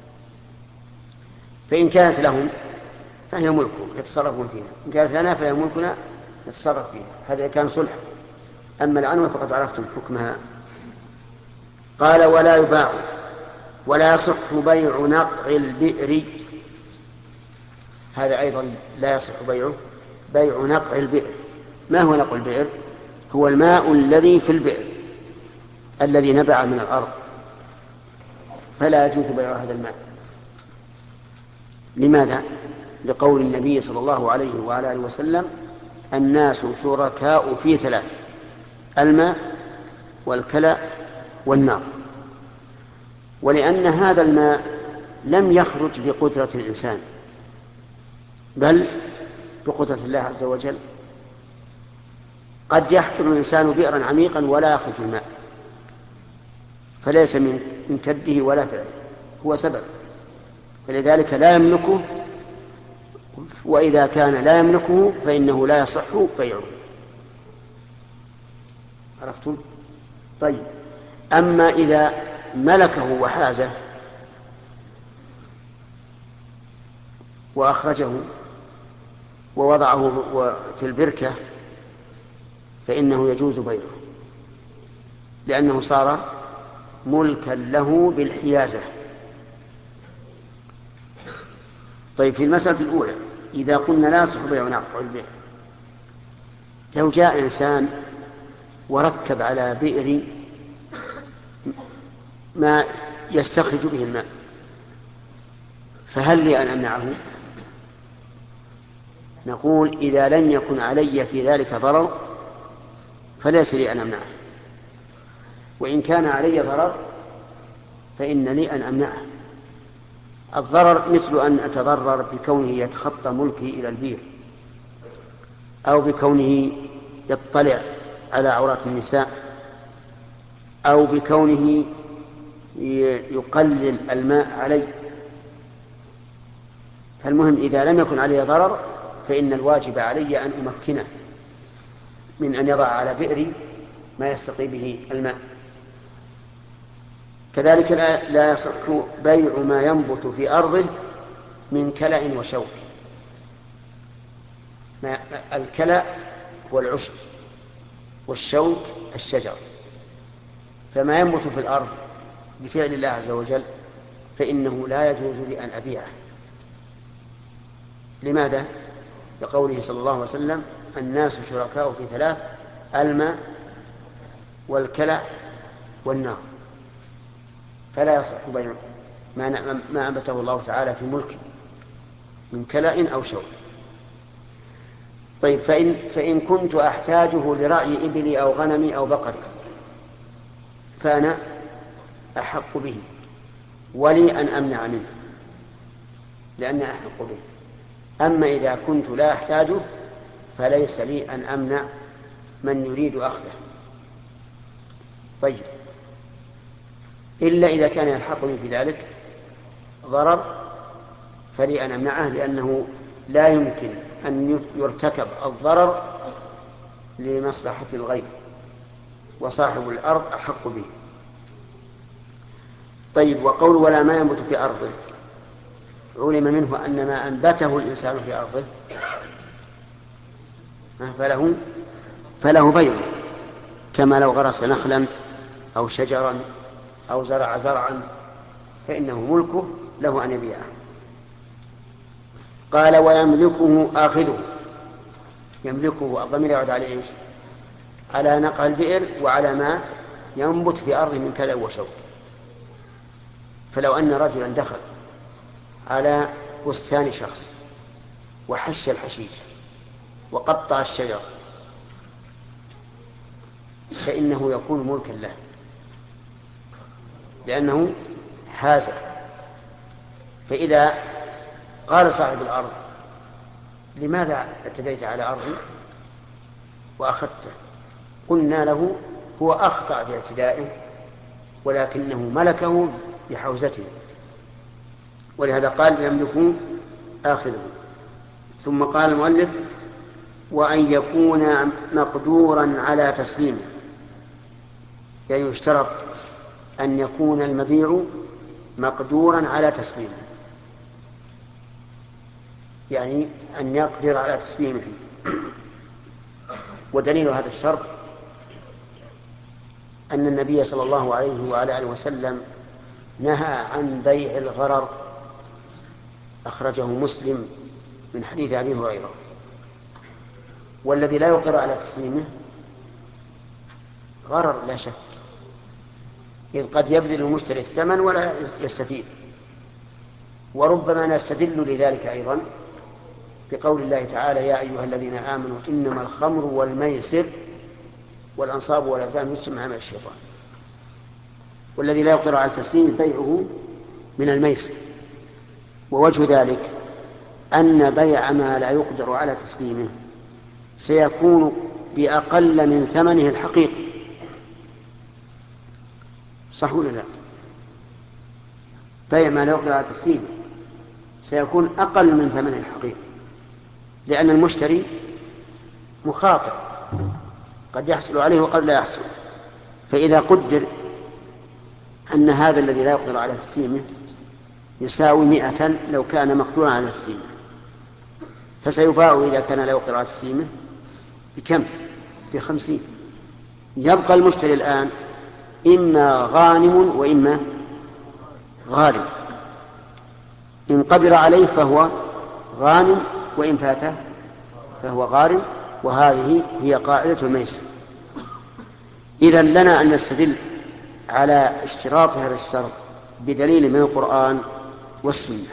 فإن كانت لهم فهي ملكهم يتصرفون فيها، إن كانت لنا فهي ملكنا نتصرف فيها. هذا كان صلح. أما العنوة فقد عرفتم حكمها. قال ولا يباع ولا يصح بيع نقع البئر، هذا أيضا لا يصح بيعه، بيع نقع البئر. ما هو نقع البئر؟ هو الماء الذي في البئر الذي نبع من الأرض، فلا يجوز بيع هذا الماء. لماذا؟ لقول النبي صلى الله عليه وعلى آله وسلم الناس شركاء في ثلاث: الماء والكلى والنار. ولأن هذا الماء لم يخرج بقدرة الإنسان بل بقدرة الله عز وجل. قد يحفر الإنسان بئرا عميقا ولا يخرج الماء، فليس من كده ولا فعله، هو سبب، فلذلك لا يملكه. وإذا كان لا يملكه فإنه لا يصح بيعه. عرفتم؟ طيب، أما إذا ملكه وحازه وأخرجه ووضعه في البركة فإنه يجوز بيعه، لأنه صار ملكا له بالحيازة. طيب، في المسألة الأولى إذا قلنا لا يصح بيع نقع البئر، لو جاء إنسان وركب على بئر ما يستخرج به الماء، فهل لي أن أمنعه؟ نقول إذا لم يكن علي في ذلك ضرر فليس لي أن أمنعه، وإن كان علي ضرر فإن لي أن أمنعه. الضرر مثل أن أتضرر بكونه يتخطى ملكي إلى البير، أو بكونه يطلع على عورات النساء، أو بكونه يقلل الماء علي، فالمهم إذا لم يكن عليه ضرر فإن الواجب علي أن أمكنه من أن يضع على بئري ما يستقي به الماء. كذلك لا يصح بيع ما ينبت في أرضه من كلأ وشوك. الكلأ هو العشب والشوك الشجر، فما ينبت في الأرض بفعل الله عز وجل فإنه لا يجوز لي أن أبيعه. لماذا؟ لقوله صلى الله عليه وسلم: الناس شركاء في ثلاث: الماء والكلى والنار. فلا يصح بيع ما أنبته الله تعالى في ملكه من كلأ أو شوك. طيب، فإن, فإن كنت أحتاجه لرعي إبلي أو غنمي أو بقري فأنا أحق به، ولي أن أمنع منه لأني أحق به. أما إذا كنت لا أحتاجه فليس لي أن أمنع من يريد أخذه. طيب، إلا إذا كان يلحقني في ذلك ضرر فلي أن أمنعه، لأنه لا يمكن أن يرتكب الضرر لمصلحة الغير، وصاحب الأرض أحق به. طيب، وقول ولا ما ينبت في أرضه، علم منه أن ما أنبته الإنسان في أرضه فله, فله بيعه، كما لو غرس نخلا أو شجرا أو زرع زرعا فإنه ملكه له أن يبيعه. قال ويملكه آخذه. يملكه الضمير يعود على إيش؟ على نقع البئر وعلى ما ينبت في أرضه من كلأ وشوك. فلو أن رجلا دخل على بستان شخص وحش الحشيش وقطع الشجر فإنه يكون ملكا له، لأنه حازه. فإذا قال صاحب الأرض: لماذا اعتديت على أرضي وأخذته؟ قلنا له: هو أخطأ باعتدائه ولكنه ملكه بحوزته، ولهذا قال يملك آخذه. ثم قال المؤلف: وأن يكون مقدورا على تسليمه، يعني يشترط أن يكون المبيع مقدورا على تسليمه، يعني أن يقدر على تسليمه. ودليل هذا الشرط أن النبي صلى الله عليه وعلى آله وسلم نهى عن بيع الغرر، أخرجه مسلم من حديث أبي هريرة. والذي لا يقدر على تسليمه غرر لا شك، إذ قد يبذل المشتري الثمن ولا يستفيد. وربما نستدل لذلك أيضا بقول الله تعالى: يا أيها الذين آمنوا إنما الخمر والميسر والأنصاب والأزلام رجس من عمل الشيطان. والذي لا يقدر على التسليم بيعه من الميسر. ووجه ذلك أن بيع ما لا يقدر على تسليمه سيكون بأقل من ثمنه الحقيقي. صح ولا لا؟ بيع ما لا يقدر على تسليمه سيكون أقل من ثمنه الحقيقي، لأن المشتري مخاطر، قد يحصل عليه وقد لا يحصل. فإذا قدر أن هذا الذي لا يقدر على تسليمه يساوي مئة لو كان مقدورا على تسليمه، فسيباع إذا كان لا يقدر على تسليمه بكم؟ بخمسين. يبقى المشتري الآن إما غانم وإما غارم. إن قدر عليه فهو غانم، وإن فاته فهو غارم. وهذه هي قاعدة الميسر. إذن لنا أن نستدل على اشتراط هذا الشرط بدليل من القرآن والسنة.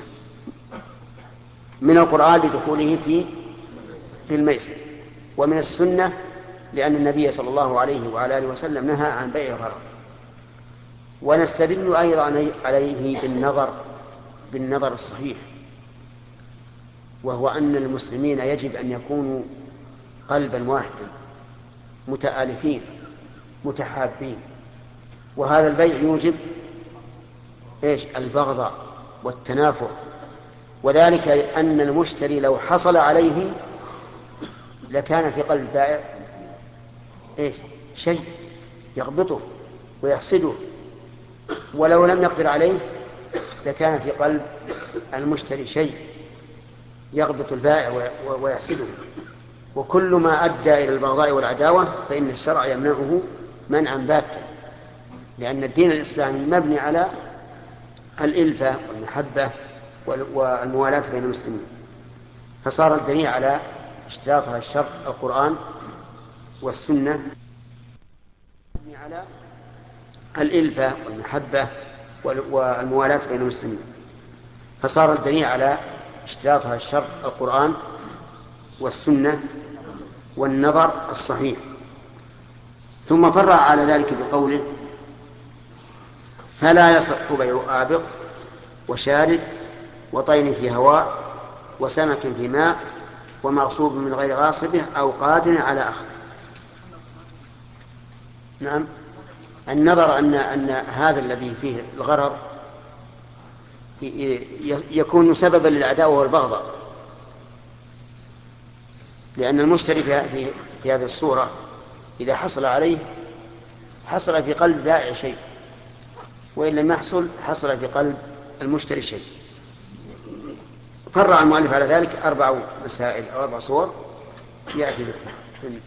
من القرآن لدخوله في في الميسر، ومن السنة لأن النبي صلى الله عليه وعلى آله وسلم نهى عن بيع الغرر. ونستدل أيضا عليه بالنظر بالنظر الصحيح، وهو أن المسلمين يجب أن يكونوا قلبا واحدا متآلفين متحابين، وهذا البيع يوجب إيش؟ البغضاء والتنافر وذلك أن المشتري لو حصل عليه لكان في قلب البائع إيه؟ شيء يغبطه ويحسده، ولو لم يقدر عليه لكان في قلب المشتري شيء يغبط البائع ويحسده. وكل ما أدى إلى البغضاء والعداوة فإن الشرع يمنعه منعا باتا، لأن الدين الإسلامي مبني على الإلفة والمحبة والموالاة بين المسلمين. فصار الدليل على اشتراط هذا الشرط القرآن والسنة، مبني على الإلفة والمحبة والموالاة بين المسلمين. فصار الدليل على اشتراط هذا الشرط القرآن والسنة والنظر الصحيح. ثم فرع على ذلك بقوله: فلا يصح بيع آبق وشارد وطين في هواء وسمك في ماء ومغصوب من غير غاصبه أو قادر على أخذه. نعم، النظر أن أن هذا الذي فيه الغرر يكون سببا للعداوة والبغضاء، لأن المشتري في, في هذه الصورة إذا حصل عليه حصل في قلب بائع شيء، وإن لم يحصل حصل في قلب المشتري شيء. فرع المؤلف على ذلك أربع مسائل أو أربع صور يأتي ذكرها.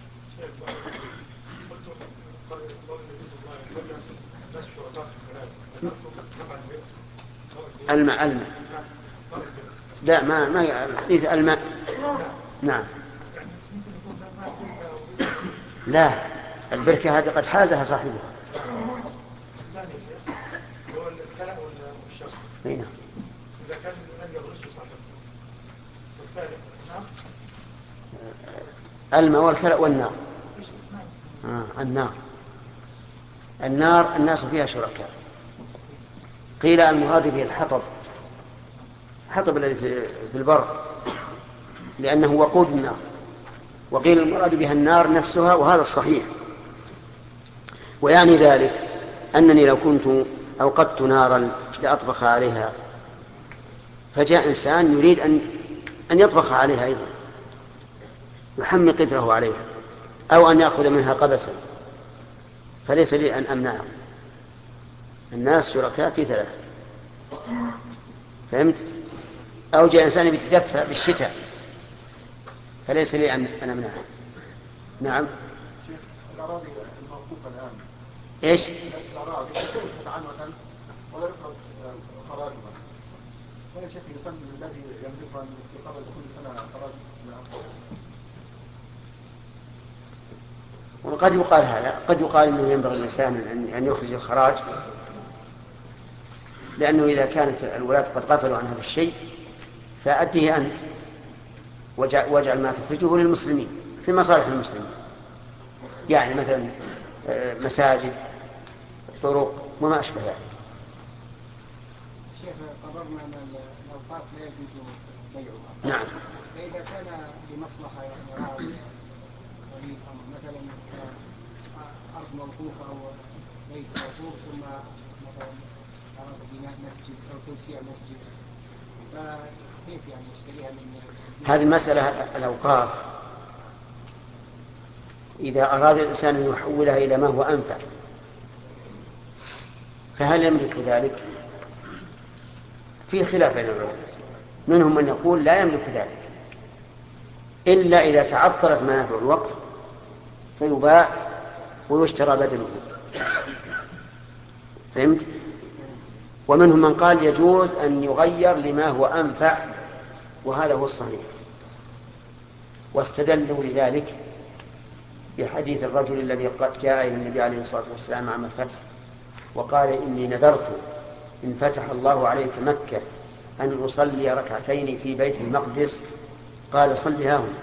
الماء الماء لا ما ما الحديث الماء. نعم، لا، البركة هذه قد حازها صاحبها. إذا كان الماء والكلأ والنار. آه النار النار الناس فيها شركاء. قيل المراد به الحطب، الحطب الذي في البر لأنه وقود النار، وقيل المراد بها النار نفسها، وهذا الصحيح. ويعني ذلك أنني لو كنت أوقدت نارا لأطبخ عليها فجاء إنسان يريد أن أن يطبخ عليها أيضا، يحمي قدره عليها أو أن يأخذ منها قبسا، فليس لي أن أمنعه. الناس شركاء في ثلاث، فهمت؟ أو جاء إنسان يتدفى بالشتاء فليس لي أن أمنعه. نعم. شيخ، الأراضي الموقوفة الآن إيش؟ الأراضي عنوة ولا يفرض خراجها، ولا شيء يسمى الذي يملكها في قبل كل سنة خراج من أمره. وقد يقال هذا، قد يقال أنه ينبغي الإنسان أن يخرج الخراج، لأنه إذا كانت الولاة قد غفلوا عن هذا الشيء فأديه أنت، واجعل ما تخرجه للمسلمين في مصالح المسلمين، يعني مثلا مساجد، طرق وما أشبه ذلك. شيخ، قررنا أن الأوقاف لا يجوز بيعها. نعم. فإذا كان لمصلحة يعني راعي ولي الأمر، مثلا أرض موقوفة أو بيت موقوف ثم مثلا أراد بناء مسجد أو توسيع مسجد، فكيف يعني يشتريها من هذه المسألة؟ الأوقاف إذا أراد الإنسان أن يحولها إلى ما هو أنفع فهل يملك ذلك؟ في خلاف بين العلماء، منهم من يقول لا يملك ذلك إلا إذا تعطلت منافع الوقف فيباع ويشترى بدله، فهمت؟ ومنهم من قال يجوز أن يغير لما هو أنفع، وهذا هو الصحيح. واستدلوا لذلك بحديث الرجل الذي جاء إلى النبي عليه الصلاة والسلام عام الفتح وقال: إني نذرت إن فتح الله عليك مكة أن أصلي ركعتين في بيت المقدس. قال: صلها هنا.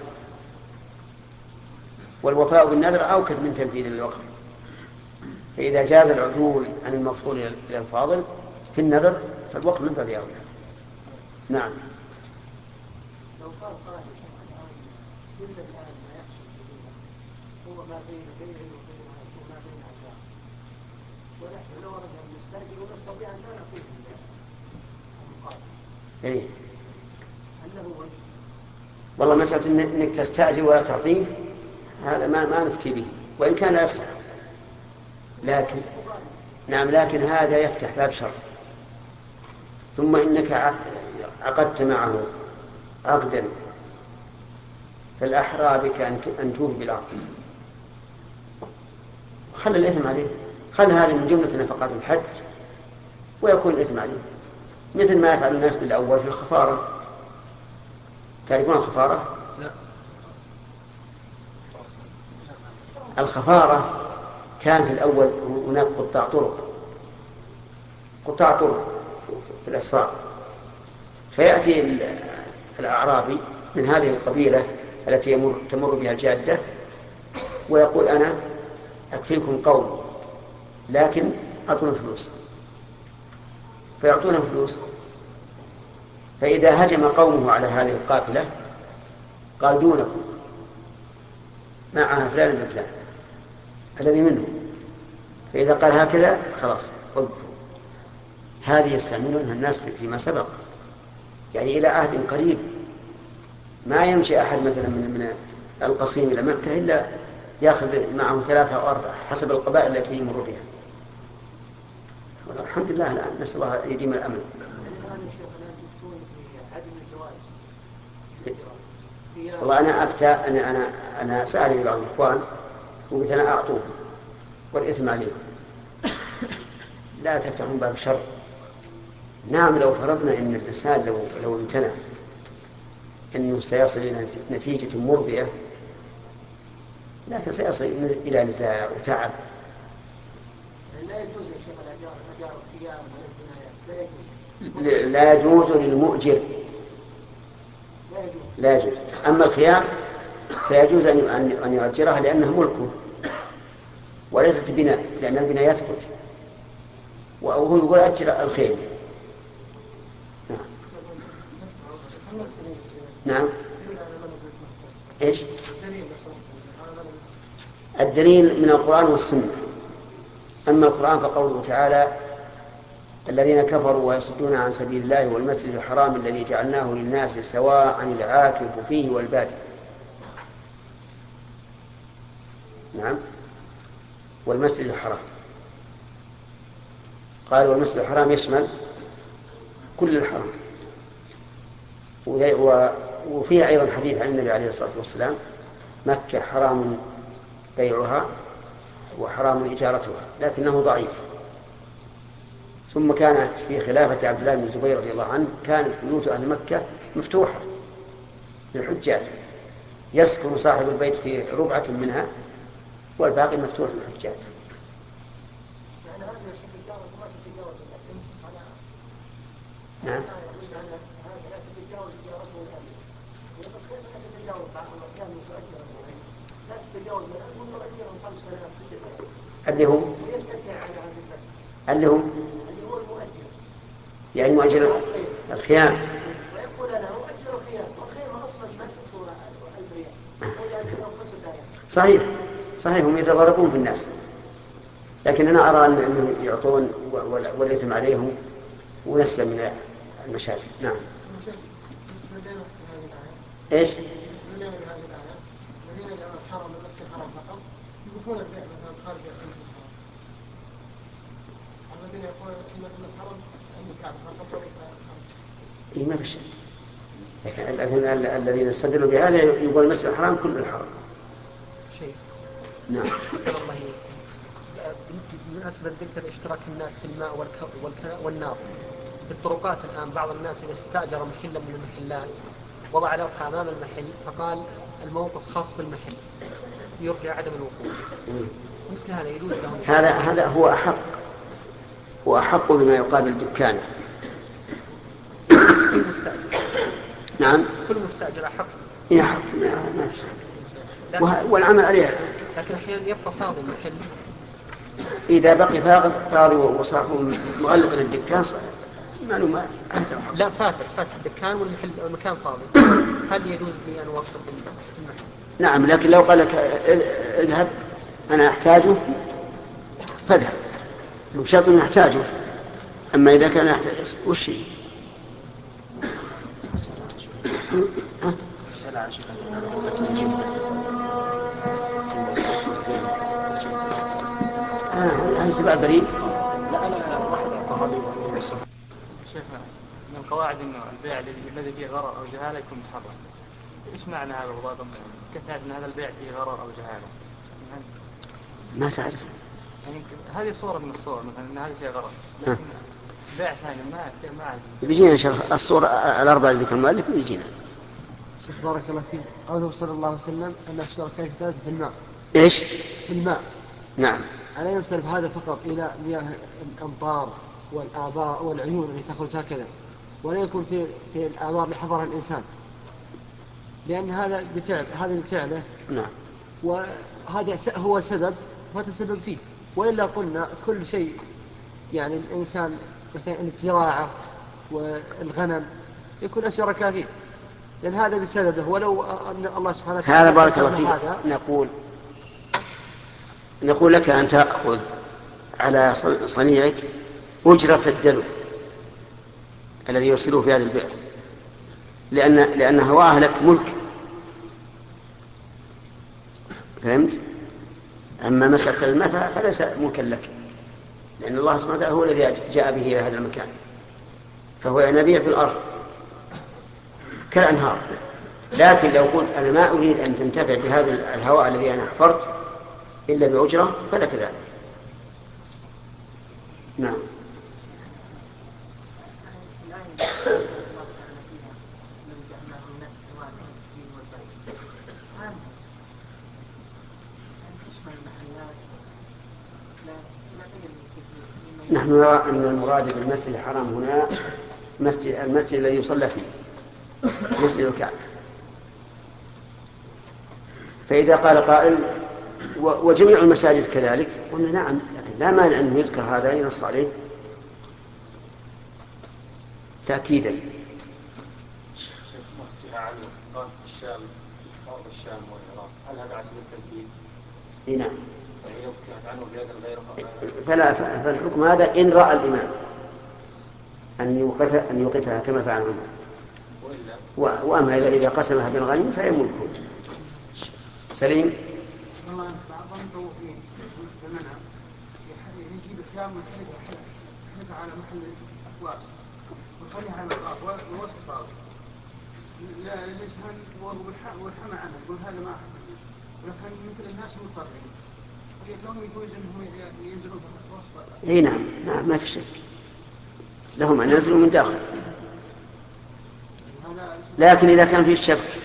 والوفاء بالنذر أوكد من تنفيذ الوقف، فإذا جاز العدول عن المفضول إلى الفاضل في النذر فالوقف من باب أولى. نعم. لو قال قائل كل الآن ما يحصل هو ما بين بيعه وما بين عداء، ونحن لو أردنا أن نسترجع ونستطيع أن لا نقيم المقابل. إيه؟ والله مسألة إنك تستأجر ولا تعطيه هذا ما ما نفتي به، وإن كان لا يصح. لكن نعم، لكن هذا يفتح باب شر. ثم إنك عقدت معه عقدا، فالأحرى بك أن توفي بالعقد. خلي الإثم عليه، خلي هذه من جملة نفقات الحج ويكون الإثم عليه، مثل ما يفعل الناس بالأول في الخفارة. تعرفون الخفارة؟ لا. الخفارة كان في الأول هناك قطاع طرق قطاع طرق في الأسفار، فيأتي الأعرابي من هذه القبيلة التي يمر تمر بها الجادة ويقول أنا أكفيكم قوم لكن أعطونا فلوس، فيعطونه فلوس. فإذا هجم قومه على هذه القافلة قال دونكم معها فلان بن فلان الذي منه، فإذا قال هكذا خلاص وقفوا. هذه يستعملونها الناس فيما سبق، يعني إلى عهد قريب. ما يمشي أحد مثلا من من القصيم إلى مكة إلا يأخذ معه ثلاثة أو أربعة حسب القبائل التي يمر بها. الحمد لله الآن نسأل الله يديم الأمن. والله أنا أفتى أنا أنا أنا سألني بعض الإخوان وقلت أنا أعطوهم والإثم عليهم، لا تفتحون باب الشر. نعم، لو فرضنا أن الإنسان لو لو امتنع أنه سيصل إلى نتيجة مرضية، لكن سيصل إلى نزاع وتعب. لا يجوز يا شيخ الأجار الخيار من الجنايات، لا يجوز للمؤجر، لا يجوز. أما الخيار فيجوز أن يؤجرها لأنه ملكه وليست بناء، لأن البناء يثبت وهو يقول أجر الخير. نعم. نعم. إيش؟ الدليل من القرآن والسنة. أما القرآن فقوله تعالى الذين كفروا ويصدون عن سبيل الله والمسجد الحرام الذي جعلناه للناس سواء العاكف فيه والبادئ. نعم، والمسجد الحرام قال والمسجد الحرام يشمل كل الحرام. وفيه أيضا حديث عن النبي عليه الصلاة والسلام مكة حرام بيعها وحرام إجارتها، لكنه ضعيف. ثم كانت في خلافة عبد الله بن الزبير رضي الله عنه كانت بيوت أهل مكة مفتوحة للحجاج، يسكن صاحب البيت في ربعة منها والباقي مفتوح للحجاج. نعم. اللي هو اللي هو يعني مؤجر الخيام. صحيح صحيح، هم يتضاربون في الناس، لكن أنا أرى أنهم يعطون والإثم عليهم ونسلم من المشاكل. نعم. إيش؟ الذين يجعلون الحرم المسجد الحرام فقط يوقفون البيع مثلا خارج المسجد الحرام. الذين يقولون ان الحرم الكعبه فقط وليس الحرم. إيه ما بشيء. لكن الذين استدلوا بهذا يقول المسجد الحرام كل الحرم. شيء. نعم. أسأل الله إليك. بمناسبة ذكر اشتراك الناس في الماء والك... والنار في الطرقات الآن، بعض الناس إذا استأجر محلا من المحلات وضع لوحة أمام المحل فقال الموقف خاص بالمحل يرجع عدم الوقوف، مثل هذا يجوز لهم؟ هذا هذا هو أحق وأحق بما يقابل دكانه. كل مستأجر. نعم. كل مستأجر أحق. يحق ما والعمل عليه. لكن أحيانا يبقى فاضي المحل. إذا بقي فاضي وصاحبه مغلق للدكان معلومة لا فاتح فاتح الدكان والمحل المكان فاضي، هل يجوز لي أن أوقف المحل؟ نعم، لكن لو قال لك اذهب أنا أحتاجه فاذهب، بشرط أنه يحتاجه. أما إذا كان يحتاج وش سأل عن شيء التنجيم الصوت الزين آه هل تبع بريد؟ لا أنا واحد أعطاها لي شيخنا من القواعد انه البيع الذي فيه غرر او جهاله يكون محرم. ايش معنى هذا بالضبط؟ كيف تعرف ان هذا البيع فيه غرر او جهاله؟ ما تعرف. يعني هذه صورة من الصور مثلا ان هذا فيه غرر، لكن بيع ثاني ما ما عاد. بيجينا ان شاء الله الصورة الأربعة اللي ذكر المؤلف بيجينا. شيخ بارك الله فيك. قوله صلى الله عليه وسلم أن الشركاء في ثلاثة في الماء. ايش؟ في الماء. نعم. ألا ينصرف هذا فقط إلى مياه الأمطار والآبار والعيون التي تخرج هكذا، ولا يكون في في الآبار لحضرها الإنسان، لأن هذا بفعل هذا بفعله. نعم. وهذا هو سبب وتسبب فيه، وإلا قلنا كل شيء يعني الإنسان مثلا الزراعة والغنم يكون شركاء فيه، لأن هذا بسببه. ولو أن الله سبحانه وتعالى هذا بارك الله فيك نقول نقول لك أن تأخذ على صنيعك أجرة الدلو الذي يرسله في هذا البئر، لأن لأن هواه لك ملك. فهمت؟ أما مسألة الماء فليس ملكا لك، لأن الله سبحانه وتعالى هو الذي جاء به إلى هذا المكان، فهو ينابيع في الأرض كالأنهار. لكن لو قلت أنا ما أريد أن تنتفع بهذا الهواء الذي أنا حفرت إلا بأجرة فلك ذلك. نعم. نحن نرى أن المراد بالمسجد الحرام هنا مسجد المسجد الذي يصلى فيه، مسجد الكعبة. فإذا قال قائل وجميع المساجد كذلك، قلنا نعم، لكن لا مانع أنه يذكر هذا ينص عليه تأكيدا. عن الشام أرض الشام والعراق، هل هذا على سبيل التنفيذ؟ اي نعم. يعني لو كانت عنه بلاد غير فلا فالحكم هذا إن رأى الإمام أن يوقفها أن يوقفها كما فعل عمر، وأما إذا إذا قسمها بالغنم فهي ملكه. سليم. والله بعضهم يطوفين بمنع يجيب الخيام ويحرقها يحرقها على محل الأكواس ويخليها على الأرض ووسط بعض. لا الإنسان والحمى عنه يقول هذا ما أحب، ولكن مثل الناس مضطرين لهم يجوز أنهم ينزلوا وسط. اي نعم نعم ما في شك، لهم أن ينزلوا من داخل. لكن إذا كان في الشبك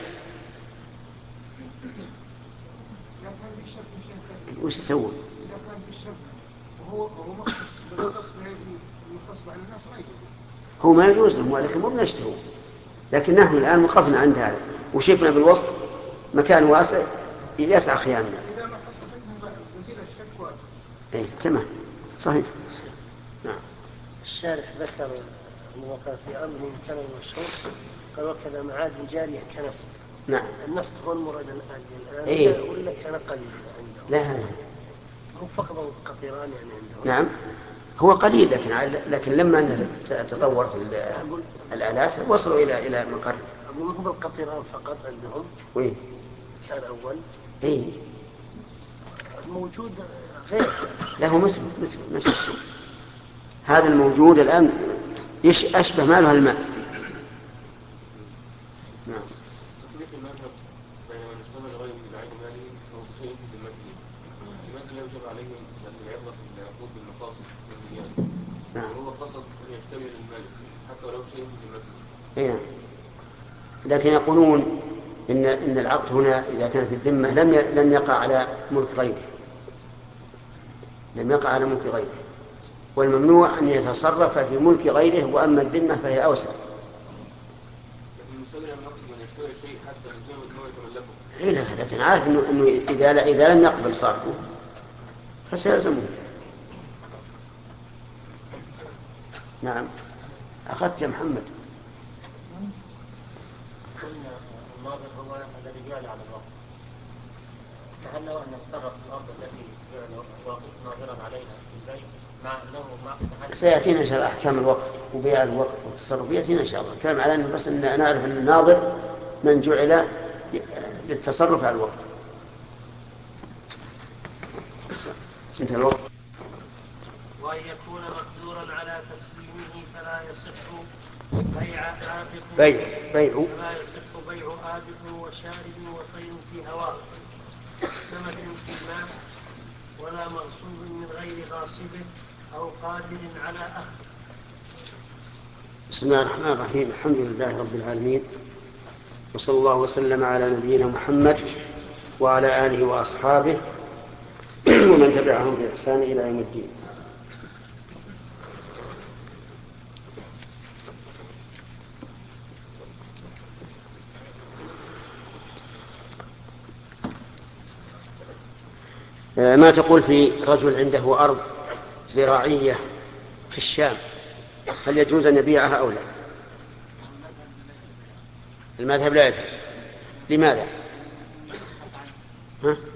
وش يسوون؟ إذا كان في الشبك وهو وهو مختص بالقص بالقص على الناس ما يجوز. هو ما يجوز لهم، ولكن مو بنشته. لكن نحن الآن وقفنا عند هذا وشفنا بالوسط مكان واسع يسع خيامنا. إذا ما حصل منه وزيل الشك واجب. إيه تمام صحيح. نعم. الشارح ذكر أنه كان في أمره كان مشهور قال وكذا معادن جارية كنفط. نعم. النفط هو المراد الآن إيه؟ ولا كان قليل عندهم؟ لا هم فقدوا قطيران يعني عندهم. نعم هو قليل، لكن لكن لما تطور في الآلات وصلوا إلى إلى مقر. أقول هو بالقطيران فقط عندهم. وين؟ كان أول. إيه. موجود غير. له مثل مثل نفس الشيء. هذا الموجود الآن يش أشبه ماله الماء. نعم. تطبيق المذهب بين من اشتغل غير بعين ماله أو بشيء في المسجد، لماذا لا يجب عليه أن العبرة في العقود بالمقاصد والنيات؟ نعم. وهو قصد أن يشتمل المال حتى ولو شيء في المسجد. أي نعم. لكن يقولون إن إن العقد هنا إذا كان في الذمة لم لم يقع على ملك غيره، لم يقع على ملك غيره، والممنوع أن يتصرف في ملك غيره، وأما الذمة فهي أوسع. لكن المشتري لم يقصد أن يشتري شيء حتى يلزمه أنه يتملكه. إيه لا، لكن عارف إنه إنه إذا إذا لم يقبل صرفه فسيلزمه. نعم. أخذت يا محمد. الناظر هو الذي جعل على الوقت، فهل لو أن يتصرف في الأرض التي جعل الواقف ناظرا عليها في البيت مع أنه مع سيأتينا إن شاء الله أحكام الوقف وبيع الوقف والتصرف، يأتينا إن شاء الله. كلام على أنه بس أن نعرف أن الناظر من جعل للتصرف على الوقت. انتهى الوقت. وأن يكون مقدورا على تسليمه فلا يصح بيع آبق بيع بيع فلا يصح بيع آبق وشارب وطير في هواء سمك في الماء ولا مغصوب من غير غاصبه أو قادر على أخذه. بسم الله الرحمن الرحيم. الحمد لله رب العالمين، وصلى الله وسلم على نبينا محمد وعلى آله وأصحابه ومن تبعهم بإحسان إلى يوم الدين. ما تقول في رجل عنده أرض زراعية في الشام، هل يجوز أن يبيعها أو لا؟ المذهب لا يجوز. لماذا؟ ها؟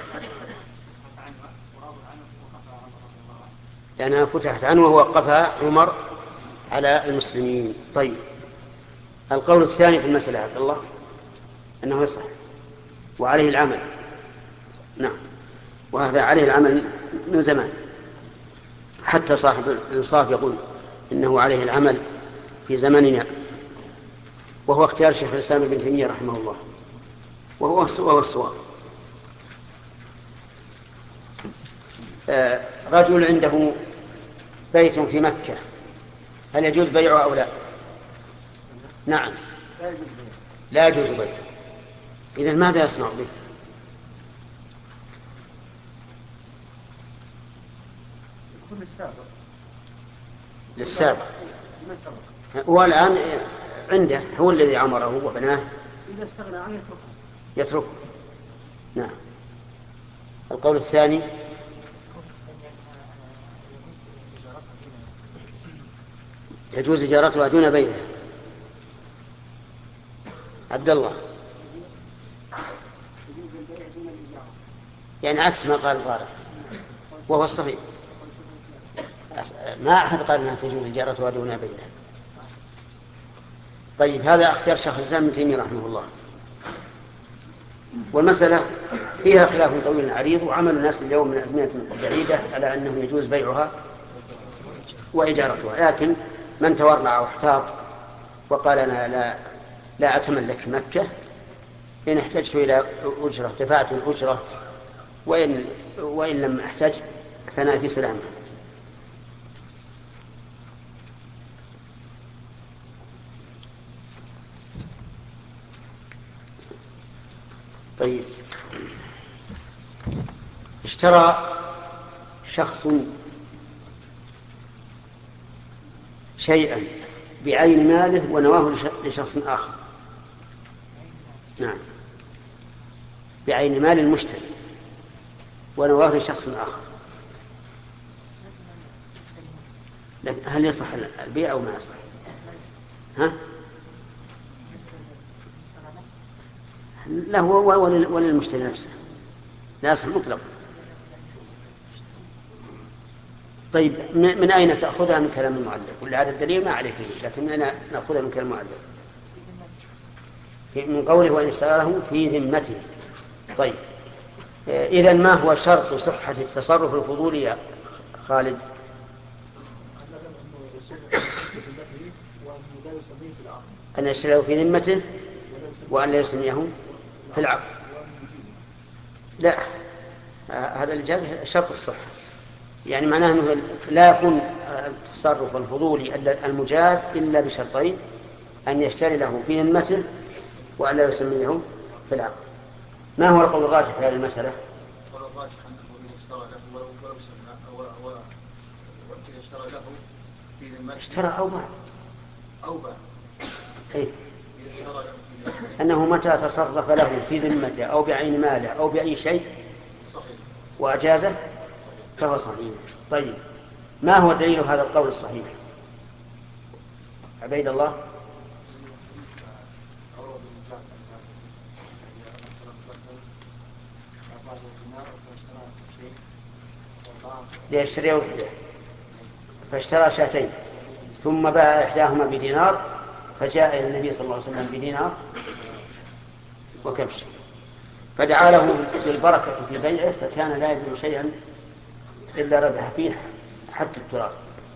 لأنها فتحت عنه ووقفها عمر على المسلمين. طيب، القول الثاني في المسألة عبد الله أنه يصح وعليه العمل. نعم، وهذا عليه العمل من زمان، حتى صاحب الإنصاف يقول إنه عليه العمل في زمننا، وهو اختيار شيخ الإسلام ابن تيمية رحمه الله، وهو وهو الصواب. آه رجل عنده بيت في مكة، هل يجوز بيعه أو لا؟ نعم، لا يجوز بيعه. إذن ماذا يصنع به؟ للسابق. هو الآن عنده، هو الذي عمره وبناه، إذا استغنى عنه يتركه يتركه. نعم. القول الثاني يجوز إجارتها دون بيعها. عبد الله، يعني عكس ما قال الغارب وهو الصحيح. ما أحد قال أنها تجوز إجارتها دون بيعها. طيب، هذا اختيار شيخ الإسلام ابن تيمية رحمه الله، والمسألة فيها خلاف طويل عريض، وعمل الناس اليوم من أزمنة بعيدة على أنه يجوز بيعها وإجارتها. لكن من تورع واحتاط وقال أنا لا, لا أتملك مكة، إن احتجت إلى أجرة دفعت الأجرة، وإن, وإن لم أحتج فأنا في سلامة. طيب، اشترى شخص شيئا بعين ماله ونواه لشخص آخر. نعم، بعين مال المشتري ونواه لشخص آخر، هل يصح البيع أو ما يصح؟ ها؟ لا، هو وللمشتري نفسه، لا يصح مطلقا. طيب، من أين تأخذها؟ من كلام المؤلف، واللي هذا الدليل ما عليه فيه، لكن أنا نأخذها من كلام المؤلف من قوله وإن اشتراه في ذمته. طيب، إذن ما هو شرط صحة التصرف الفضولي يا خالد؟ أن يشتريه في ذمته وأن لا يسميه في العقد. لا، هذا الإجازة شرط الصحة، يعني معناه أنه لا يكون التصرف الفضولي المجاز إلا بشرطين: أن يشتري له في ذمته وأن لا يسميه في العقد. ما هو القول الراجح في هذه المسألة؟ القول الراجح أنه اشترى له ولو سمى وإذا اشترى له في ذمته اشترى أو باع أو باع إيه؟ أنه متى تصرف له في ذمته أو بعين ماله أو بأي شيء وأجازه فهو صحيح. طيب، ما هو دليل هذا القول الصحيح عبيد الله؟ ليشتري وحده فاشترى شاتين ثم باع إحداهما بدينار، فجاء إلى النبي صلى الله عليه وسلم بدينار وكبش، فدعا له بالبركة في بيعه، فكان لا يجد شيئا إلا ربح فيه حتى التراب.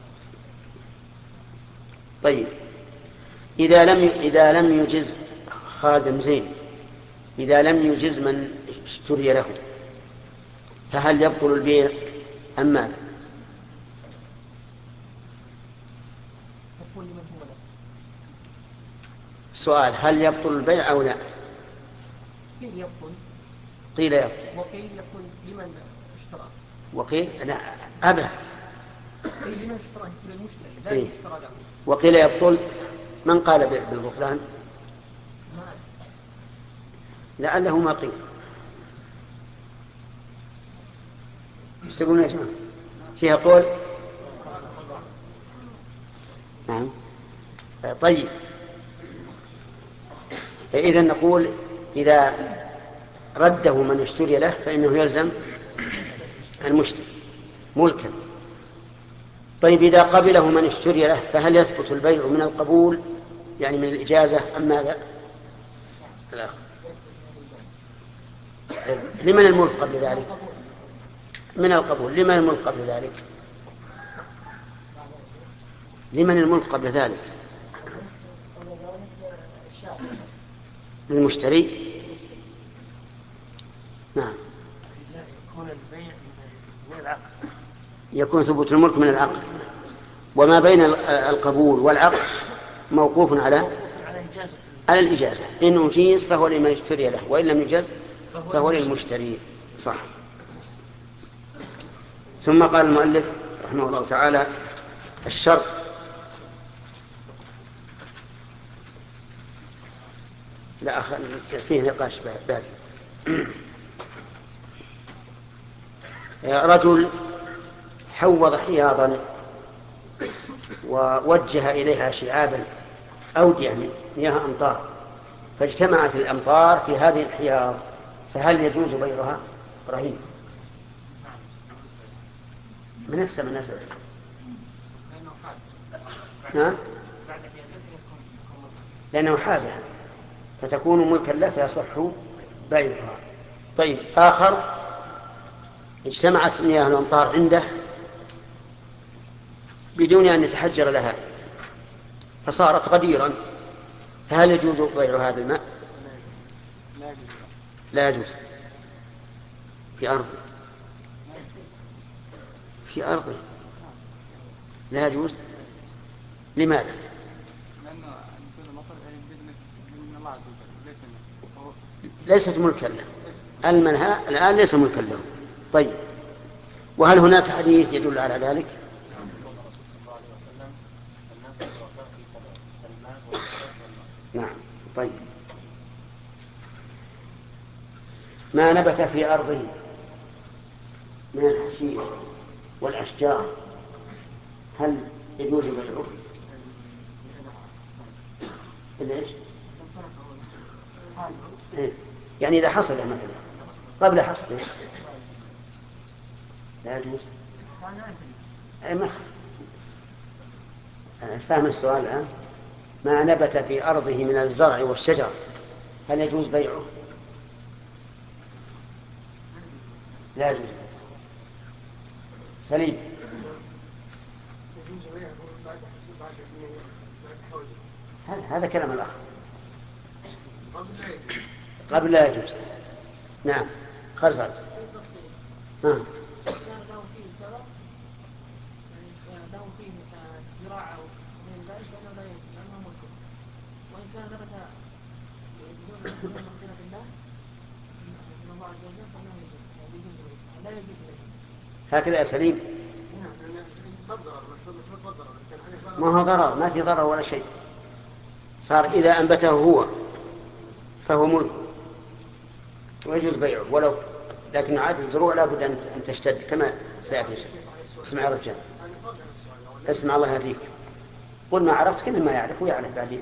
طيب إذا لم إذا لم يجز خادم زين، إذا لم يجز من اشتري له، فهل يبطل البيع أم ماذا؟ السؤال هل يبطل البيع أو لا؟ قيل يبطل قيل يبطل وقيل يبطل لمن اشترى، وقيل لا أبدا، قيل لمن اشترى للمشتري إيه؟ ذلك اشترى له. وقيل يبطل، من قال بالبطلان؟ لعله ما قيل. ايش تقولون يا جماعة؟ فيها قول؟ نعم. طيب إذن نقول إذا رده من اشتري له فإنه يلزم المشتري ملكا. طيب إذا قبله من اشتري له فهل يثبت البيع من القبول يعني من الإجازة أم ماذا؟ لا. لمن الملك قبل ذلك؟ من القبول. لمن الملك قبل ذلك؟ لمن الملك قبل ذلك؟ للمشتري. نعم. يكون البيع من العقد، يكون ثبوت الملك من العقد، وما بين القبول والعقد موقوف على على الإجازة. إن أجيز فهو لمن اشتري له، وإن لم يجز فهو للمشتري. صح. ثم قال المؤلف رحمه الله تعالى: الشرط لا أخ... فيه نقاش باقي. رجل حوض حياضا ووجه إليها شعابا أودية مياه أمطار، فاجتمعت الأمطار في هذه الحياض، فهل يجوز بيعها؟ رهيب من السماء نزلت. نعم، لأنه حازها فتكون ملكا له فيصح بيعها. طيب آخر اجتمعت مياه الأمطار عنده بدون أن يتحجر لها فصارت غديرا، فهل يجوز بيع هذا الماء؟ لا يجوز. في أرض في أرض لا يجوز. لماذا؟ ليست ملكا له، المنهى الآن ليس ملكا له. طيب وهل هناك حديث يدل على ذلك؟ نعم. طيب ما نبت في أرضه من الحشيش والأشجار هل يجوز بيعه؟ ليش؟ إيه؟ يعني إذا حصل مثلا قبل حصله لا يجوز. أي ما أنا فاهم السؤال الآن. ما نبت في أرضه من الزرع والشجر هل يجوز بيعه؟ لا يجوز. سليم. هذا كلام الأخ. قبل لا يجوز. نعم. خزرج. ها. كان له فيه سبب يعني له فيه زراعة ومن ذلك فإنه لا يجوز لأنه ملك، وإن كان نبت بدون مقدرة الله من الله عز وجل فإنه يجوز لا يجوز له. هكذا يا سليم. ما هو ضرر، ما في ضرر ولا شيء. صار إذا أنبته هو فهو ملك ويجوز بيعه ولو، لكن عاد الزروع لا بد أن تشتد كما سيأتي. اسمع يا رجال، اسمع الله يهديك. قل ما عرفت كل ما يعرف ويعرف بعدين.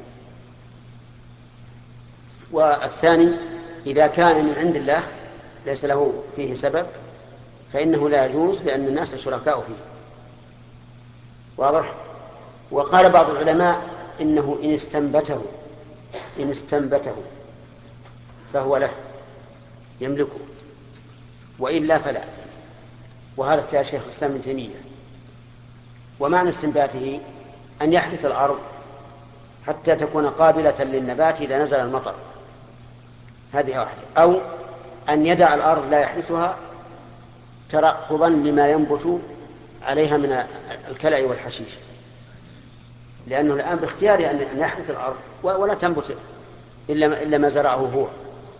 والثاني إذا كان من عند الله ليس له فيه سبب فإنه لا يجوز لأن الناس شركاء فيه. واضح؟ وقال بعض العلماء إنه إن استنبته إن استنبته فهو له يملكه، وإلا فلا. وهذا اختيار شيخ الإسلام ابن تيمية. ومعنى استنباته أن يحرث الأرض حتى تكون قابلة للنبات إذا نزل المطر، هذه واحدة، أو أن يدع الأرض لا يحرثها ترقبا لما ينبت عليها من الكلأ والحشيش، لأنه الآن باختياره أن يحرث الأرض ولا تنبت إلا ما زرعه هو.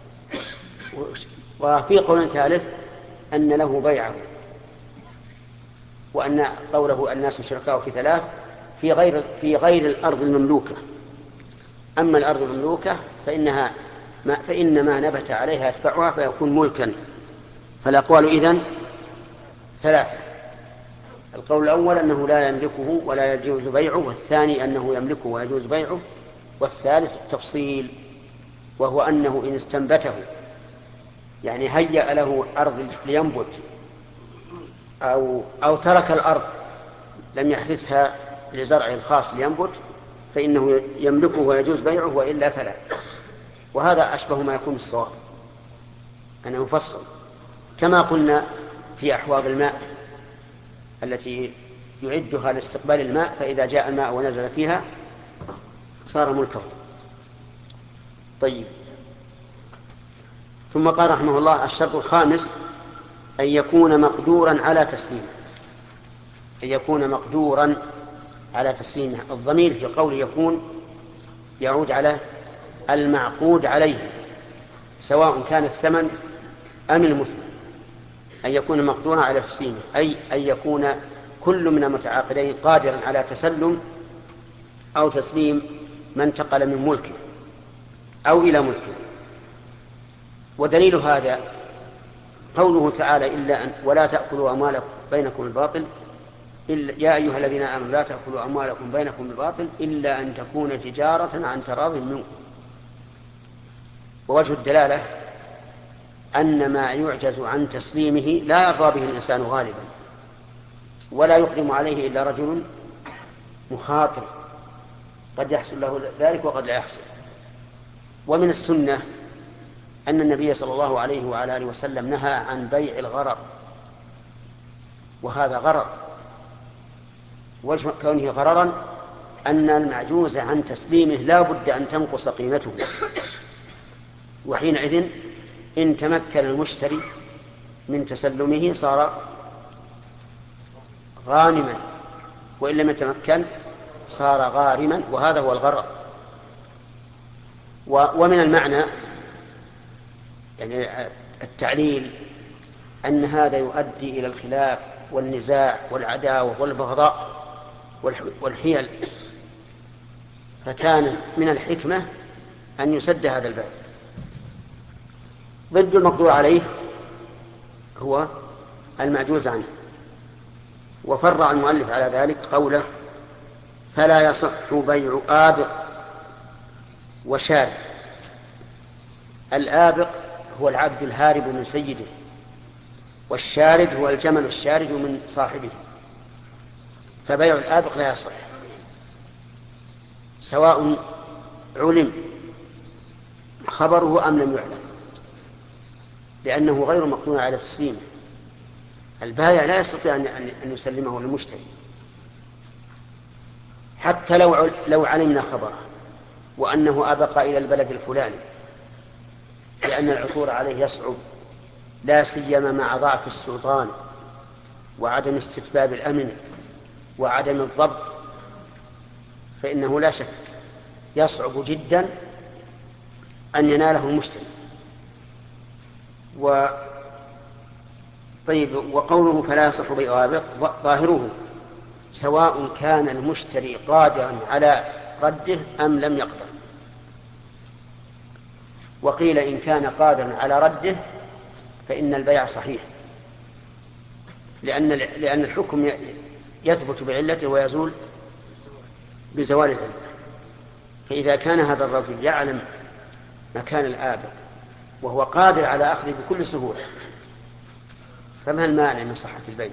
وفي قول ثالث أن له بيعه، وأن قوله الناس شركاء في ثلاث في غير في غير الأرض المملوكة. أما الأرض المملوكة فإنها ما فإن ما نبت عليها يتبعها فيكون ملكا. فالأقوال إذن ثلاثة: القول الأول أنه لا يملكه ولا يجوز بيعه، والثاني أنه يملكه ويجوز بيعه، والثالث التفصيل وهو أنه إن استنبته يعني هيأ له أرض لينبت أو, أو ترك الأرض لم يحرثها لزرعه الخاص لينبت فإنه يملكه ويجوز بيعه، وإلا فلا. وهذا أشبه ما يكون بالصواب أنه يفصل، كما قلنا في أحواض الماء التي يعدها لاستقبال الماء، فإذا جاء الماء ونزل فيها صار ملكه. طيب، ثم قال رحمه الله: الشرط الخامس أن يكون مقدورا على تسليمه. أن يكون مقدورا على تسليمه. الضمير في قول يكون يعود على المعقود عليه سواء كان الثمن أم المثمن. أن يكون مقدورا على تسليمه أي أن يكون كل من المتعاقدين قادرا على تسلم أو تسليم من انتقل من ملكه أو إلى ملكه. ودليل هذا قوله تعالى: إلا أن ولا تأكلوا أموالكم بينكم بالباطل إلا يا أيها الذين آمنوا لا تأكلوا أموالكم بينكم بالباطل إلا أن تكون تجارة عن تراض منكم. ووجه الدلالة أن ما يعجز عن تسليمه لا يرضى به الإنسان غالبا، ولا يقدم عليه إلا رجل مخاطر، قد يحصل له ذلك وقد لا يحصل. ومن السنة أن النبي صلى الله عليه وعلى آله وسلم نهى عن بيع الغرر، وهذا غرر. وجه كونه غررا أن المعجوز عن تسليمه لا بد أن تنقص قيمته، وحينئذ إن تمكن المشتري من تسلمه صار غانما، وإن لم يتمكن صار غارما، وهذا هو الغرر. ومن المعنى يعني التعليل أن هذا يؤدي إلى الخلاف والنزاع والعداوة والبغضاء والحيل، فكان من الحكمة أن يسد هذا الباب. ضد المقدور عليه هو المعجوز عنه. وفرع المؤلف على ذلك قوله: فلا يصح بيع آبق وشارد. الآبق هو العبد الهارب من سيده، والشارد هو الجمل الشارد من صاحبه. فبيع الآبق لا يصح سواء علم خبره أم لم يعلم، لأنه غير مقدور على تسليمه. البائع لا يستطيع أن يسلمه للمشتري حتى لو لو علمنا خبره وأنه أبقى إلى البلد الفلاني، لأن العثور عليه يصعب، لا سيما مع ضعف السلطان وعدم استتباب الأمن وعدم الضبط، فإنه لا شك يصعب جدا أن يناله المشتري. و طيب وقوله فلا يصح بيع آبق ظاهره سواء كان المشتري قادرا على رده أم لم يقدر. وقيل إن كان قادرا على رده فإن البيع صحيح، لأن لأن الحكم يثبت بعلته ويزول بزوال العلة. فإذا كان هذا الرجل يعلم مكان الآبق وهو قادر على أخذه بكل سهولة، فما المانع من صحة البيع؟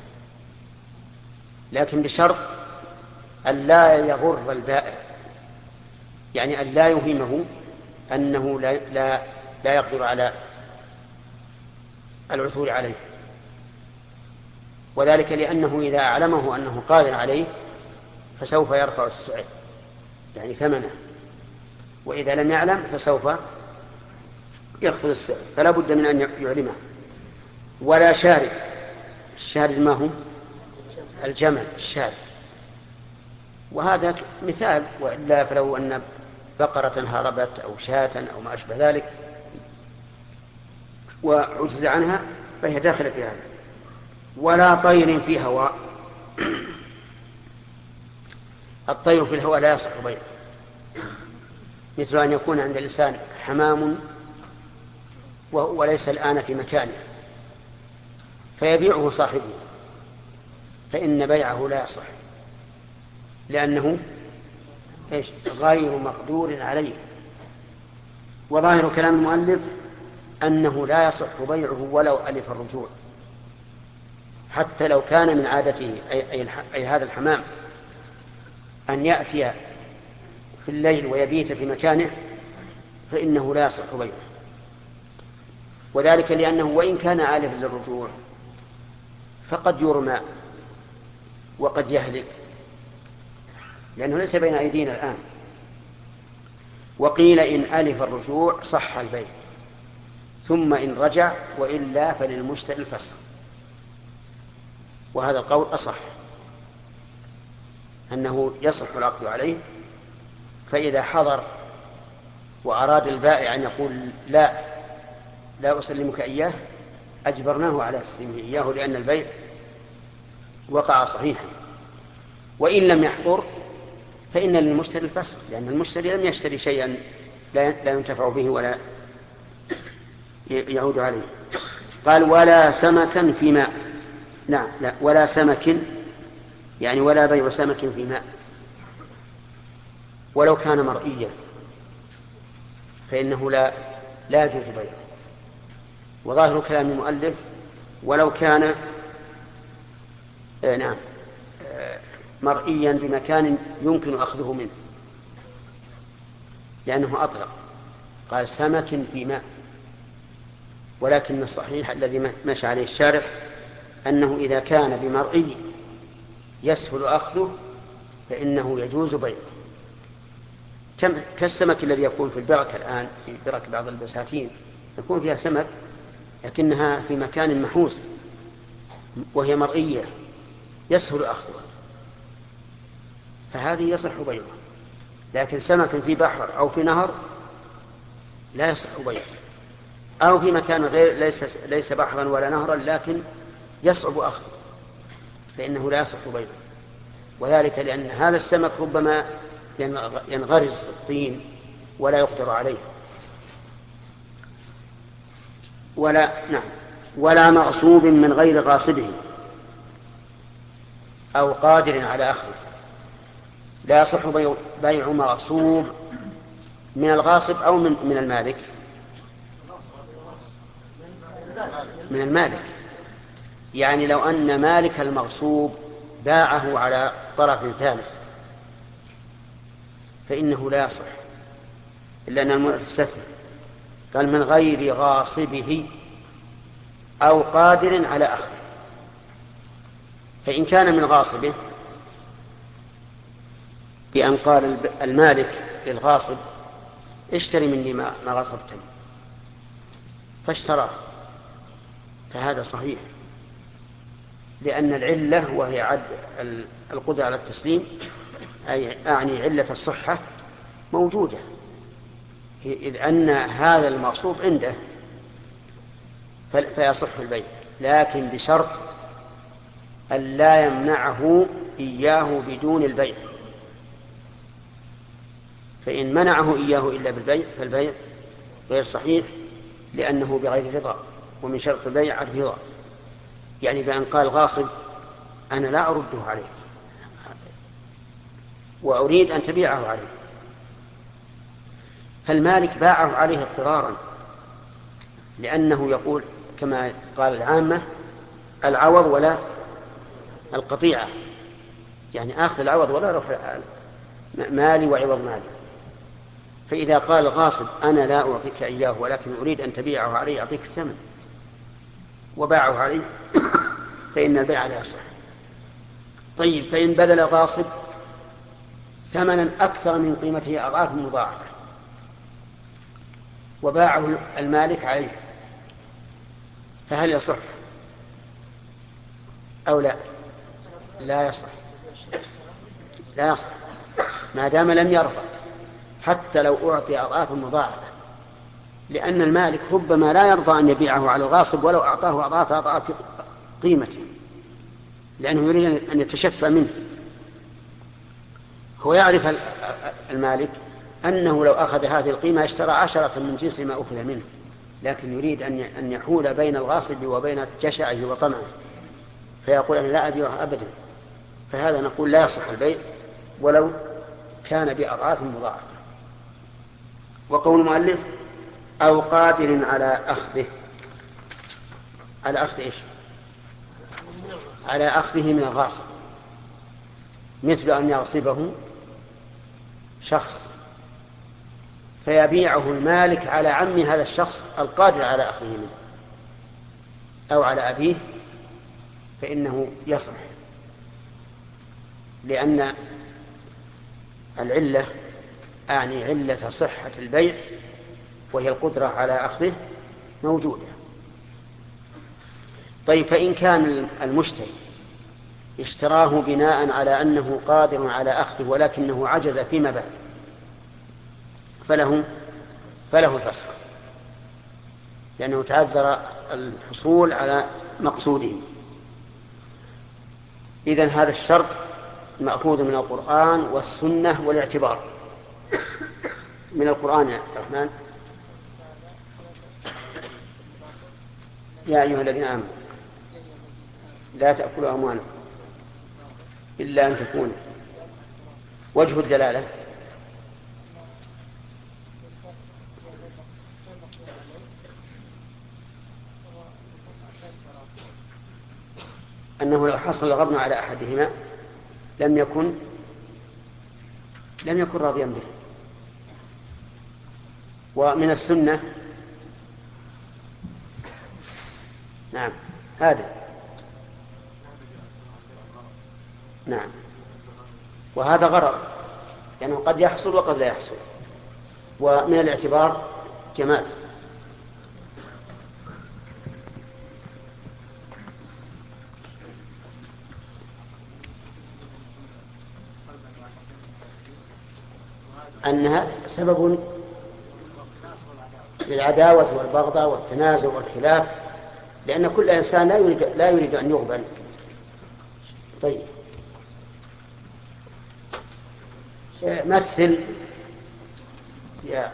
لكن بشرط أن لا يغر البائع، يعني أن لا يوهمه أنه لا, لا, لا يقدر على العثور عليه، وذلك لأنه إذا أعلمه أنه قادر عليه فسوف يرفع السعر يعني ثمنه، وإذا لم يعلم فسوف يخفض السعر، فلا بد من أن يعلمه. ولا شارد، الشارد ما هو؟ الجمل الشارد، وهذا مثال، وإلا فلو أن بقرة هربت أو شاة أو ما أشبه ذلك وعجز عنها فهي داخلة في هذا. ولا طير في هواء، الطير في الهواء لا يصح بيعه، مثل أن يكون عند الإنسان حمام وليس الآن في مكانه فيبيعه صاحبه، فإن بيعه لا يصح، لأنه إيش؟ غير مقدور عليه. وظاهر كلام المؤلف أنه لا يصح بيعه ولو ألف الرجوع، حتى لو كان من عادته أي, أي, أي هذا الحمام أن يأتي في الليل ويبيت في مكانه فإنه لا يصح بيعه، وذلك لأنه وإن كان آلفا للرجوع فقد يرمى وقد يهلك، لأنه ليس بين أيدينا الآن. وقيل إن ألف الرجوع صح البيع، ثم إن رجع وإلا فللمشتري الفسخ، وهذا القول أصح، أنه يصح العقد عليه. فإذا حضر وأراد البائع أن يقول لا لا أسلمك إياه أجبرناه على تسليمه إياه، لأن البيع وقع صحيحا. وإن لم يحضر فإن للمشتري الفسخ، لأن المشتري لم يشتري شيئا لا ينتفع به ولا يعود عليه. قال ولا سمكا في ماء، نعم لا ولا سمك يعني ولا بيع سمك في ماء ولو كان مرئيا فإنه لا لا يجوز بيعه. وظاهر كلام المؤلف ولو كان آه نعم آه مرئيا بمكان يمكن أخذه منه، لأنه أطلق قال سمك في ماء، ولكن الصحيح الذي مشى عليه الشارح أنه إذا كان بمرئي يسهل أخذه فإنه يجوز بيعه، كالسمك الذي يكون في البركة الآن، في برك بعض البساتين يكون فيها سمك لكنها في مكان محوس وهي مرئية يسهل أخذها، فهذه يصح بيعها. لكن سمك في بحر أو في نهر لا يصح بيعه، أو في مكان غير ليس ليس بحرا ولا نهرا لكن يصعب أخذه فإنه لا يصح بيعه، وذلك لأن هذا السمك ربما ينغرز في الطين ولا يقدر عليه. ولا نعم ولا مغصوب من غير غاصبه أو قادر على أخذه، لا يصح بيع مغصوب من الغاصب أو من, من المالك من المالك يعني لو أن مالك المغصوب باعه على طرف ثالث فإنه لا يصح، إلا أن المؤلف استثنى قال من غير غاصبه أو قادر على أخذه. فإن كان من غاصبه بأن قال المالك للغاصب اشتري مني ما غصبتني فاشتراه فهذا صحيح، لأن العلة وهي عد القدرة على التسليم أي أعني علة الصحة موجودة، إذ أن هذا المغصوب عنده فيصح البيع، لكن بشرط أن لا يمنعه إياه بدون البيع، فإن منعه إياه إلا بالبيع فالبيع غير صحيح لأنه بغير رضا، ومن شرط البيع الرضا، يعني بأن قال غاصب أنا لا أرده عليك وأريد أن تبيعه عليه، فالمالك باعه عليه اضطرارا، لأنه يقول كما قال العامة العوض ولا القطيعة، يعني آخذ العوض ولا روح مالي وعوض مالي. فإذا قال الغاصب أنا لا أعطيك إياه ولكن أريد أن تبيعه علي أعطيك الثمن وباعه عليه فإن البيع لا يصح. طيب فإن بذل الغاصب ثمنا أكثر من قيمته أضعاف مضاعفة وباعه المالك عليه فهل يصح أو لا؟ لا يصح، لا يصح ما دام لم يرضى حتى لو أعطي أضعاف مضاعفة، لأن المالك ربما لا يرضى أن يبيعه على الغاصب ولو أعطاه أضعاف أضعاف قيمته، لأنه يريد أن يتشفى منه. هو يعرف المالك أنه لو أخذ هذه القيمة اشترى عشرة من جنس ما أخذ منه، لكن يريد أن يحول بين الغاصب وبين جشعه وطمعه فيقول أنا لا أبيعه أبدا، فهذا نقول لا يصح البيع ولو كان بأضعاف مضاعفة. وقول المؤلف أو قادر على أخذه، على أخذ إيش؟ على أخذه من الغاصب، مثل أن يغصبه شخص فيبيعه المالك على عم هذا الشخص القادر على أخذه منه أو على أبيه، فإنه يصح، لأن العلة أعني علة صحة البيع وهي القدرة على أخذه موجودة. طيب فإن كان المشتري اشتراه بناء على أنه قادر على أخذه ولكنه عجز فيما بعد فله فله الفسخ، لأنه تعذر الحصول على مقصوده. إذن هذا الشرط مأخوذ من القرآن والسنة والاعتبار. من القرآن يا الرحمن يا أيها الذين آمنوا لا تأكلوا أموالكم إلا أن تكون. وجه الدلالة أنه لو حصل الغبن على أحدهما لم يكن لم يكن راضيا به. ومن السنة نعم هذا نعم، وهذا غرر لأنه يعني قد يحصل وقد لا يحصل. ومن الاعتبار جمال. أنها سبب للعداوة والبغضاء والتنازع والخلاف، لأن كل إنسان لا يريد, لا يريد أن يغبن. طيب مثل يا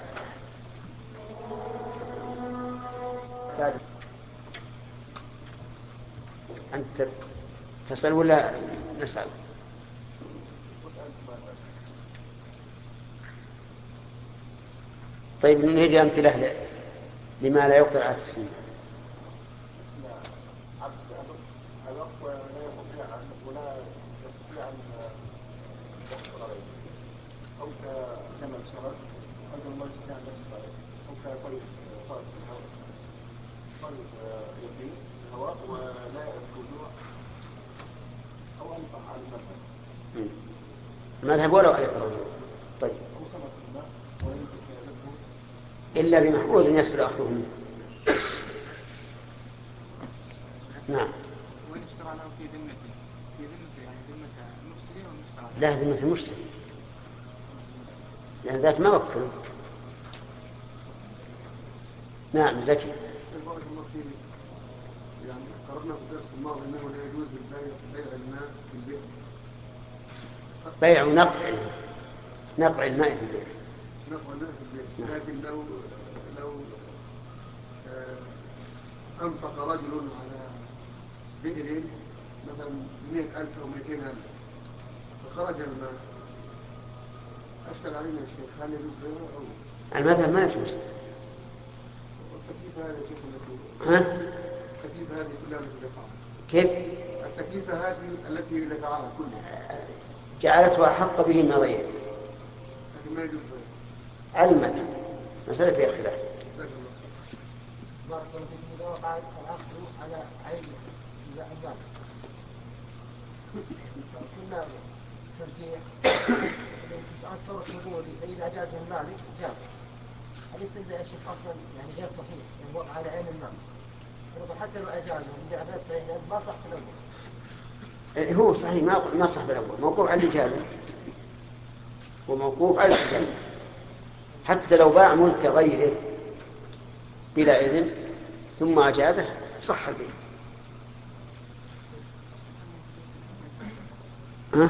أنت تسأل ولا نسأل؟ طيب نريد أمثلة لما لا يقدر على السنة. المذهب ولو عليك الرجل. طيب إلا بمحفوظ يسهل أخذه منه. نعم. وين اشترى له في ذمته؟ في ذمته يعني ذمة المشتري والمشترى؟ لا ذمة المشتري، لأن ذاك ما وكله. نعم زكي. يعني قرأنا في الدرس الماضي أنه لا يجوز البيع بيع الماء في البئر. بيع نقع نقع الماء في البئر. نقع الماء في البئر، لكن لو لو آه أنفق رجل على بئر مثلا مئة ألف أو مئتين ألف فخرج الماء أشكل علينا يا شيخ، هل يجوز بيعه أو المذهب ما يجوز. التكليف هذا يا شيخ ها؟ التكليف هذه كلها التي دفعها. كيف؟ التكليف هذه التي دفعها كلها جعلته أحق به من غيره. لكن ما يجوز بيعه. على المذهب، مسألة فيها خلاف. بارك الله فيكم. إذا وقع العقد على عين المال كنا ترجيح ساعات صارت نقول فإذا أجازه المالك جاز. هذا يصير يا شيخ أصلا يعني غير صحيح، يعني وقع على عين المال حتى لو أجازه الإعداد صحيح لأن ما صح في الأول. هو صحيح ما ما صح بالأول، موقوف على الإجازة وموقوف على الإجازة. حتى لو باع ملك غيره بلا إذن ثم أجازه صح البيع. ها؟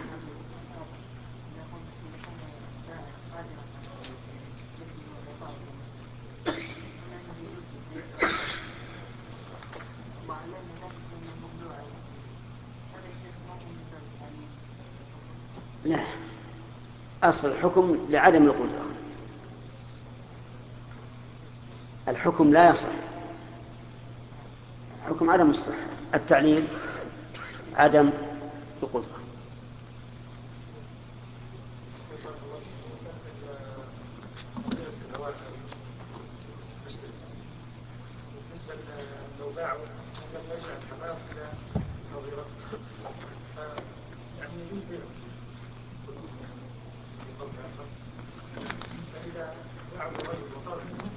لا، أصل الحكم لعدم القدرة، الحكم لا يصح، الحكم عدم الصحة، التعليل عدم القدرة. لو باعوا لم يرجع الحمام إلى نظيره يعني ينبع بقول آخر، فإذا باعوا الرجل وطار منه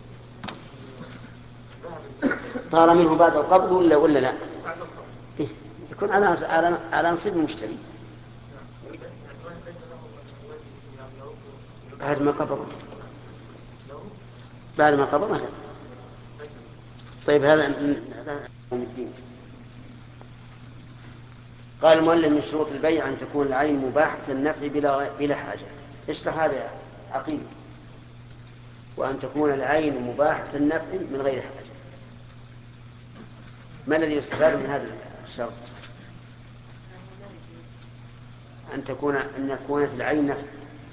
طار منه بعد القبض ولا ولا لا؟ بعد القبض إيه؟ يكون على على على نصيب المشتري بعد ما قبض، بعد ما قبض هذا. طيب هذا من الدين. قال المؤلف من شروط البيع أن تكون العين مباحة النفع بلا بلا حاجة. اشرح هذا عقيم. وأن تكون العين مباحة النفع من غير حاجة. ما الذي يستفاد من هذا الشرط؟ أن تكون أن تكون في العين نفع.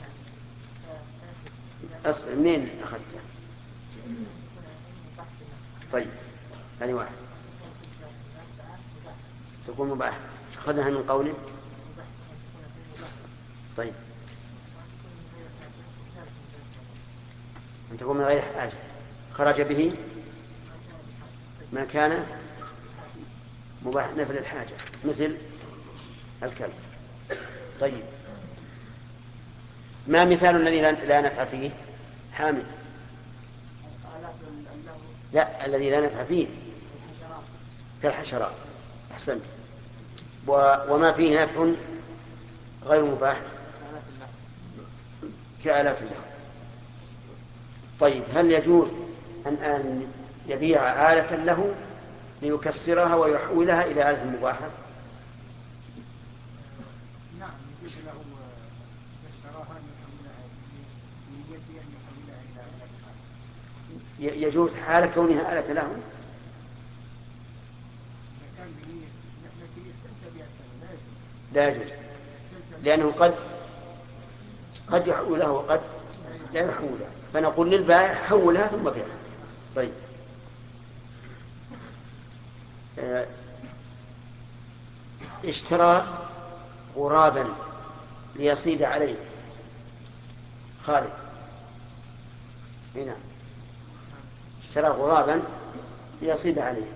أصبر، منين أخذته؟ طيب هذه واحد تكون مباحة، أخذها من قوله. طيب أن تكون من غير حاجة خرج به ما كان مباح نفل الحاجة مثل الكلب. طيب ما مثال الذي لا نفع فيه؟ حامل. لا، الذي لا نفع فيه كالحشرات. أحسنت. وما فيه نفع غير مباح كآلات الله. طيب هل يجوز أن أن يبيع آلة له ليكسرها ويحولها إلى آلة مباحة؟ نعم، يجوز له يشتراها بنية أن يحولها إلى آلة. يجوز حال كونها آلة له. لا يجوز، لأنه قد قد يحولها وقد لا يحولها، فنقول للبائع حولها ثم بيعها. طيب اه اشترى غرابا ليصيد عليه خالد. هنا اشترى غرابا ليصيد عليه.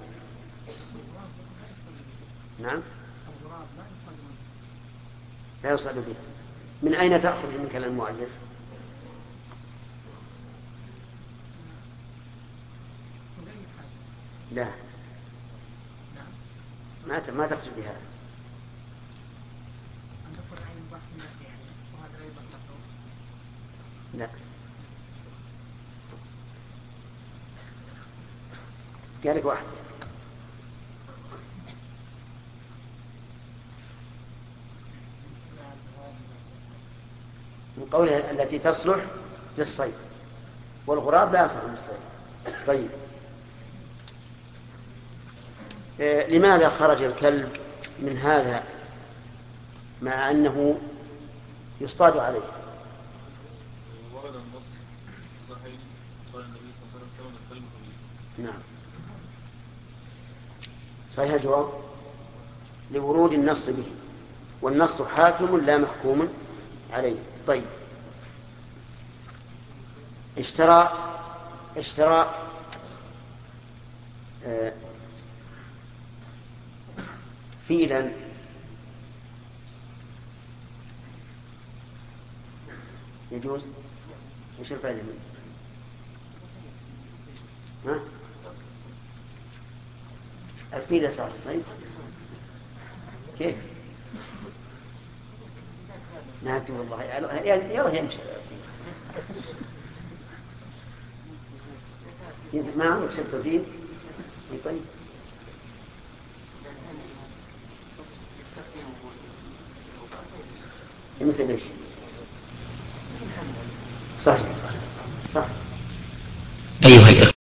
نعم، لا يصعد به. من أين تأخذ من كلام المؤلف؟ لا، ما ما تخرج بهذا. لا، قال لك واحد من قولها التي تصلح للصيد، والغراب لا يصلح للصيد. طيب إيه لماذا خرج الكلب من هذا مع أنه يصطاد عليه؟ ورد النص الصحيح قال النبي صلى الله عليه وسلم الكلب خبيث. نعم صحيح الجواب لورود النص به، والنص حاكم لا محكوم عليه. طيب اشترى اشترى آه فيلا يجوز؟ وش الفائدة منه؟ ها؟ الفيلة صار طيب كيف؟ نهت والله يلا يمشي ما عمرك شفت الفيل؟ طيب مثل ايش؟ صحيح صح. أيها الإخوة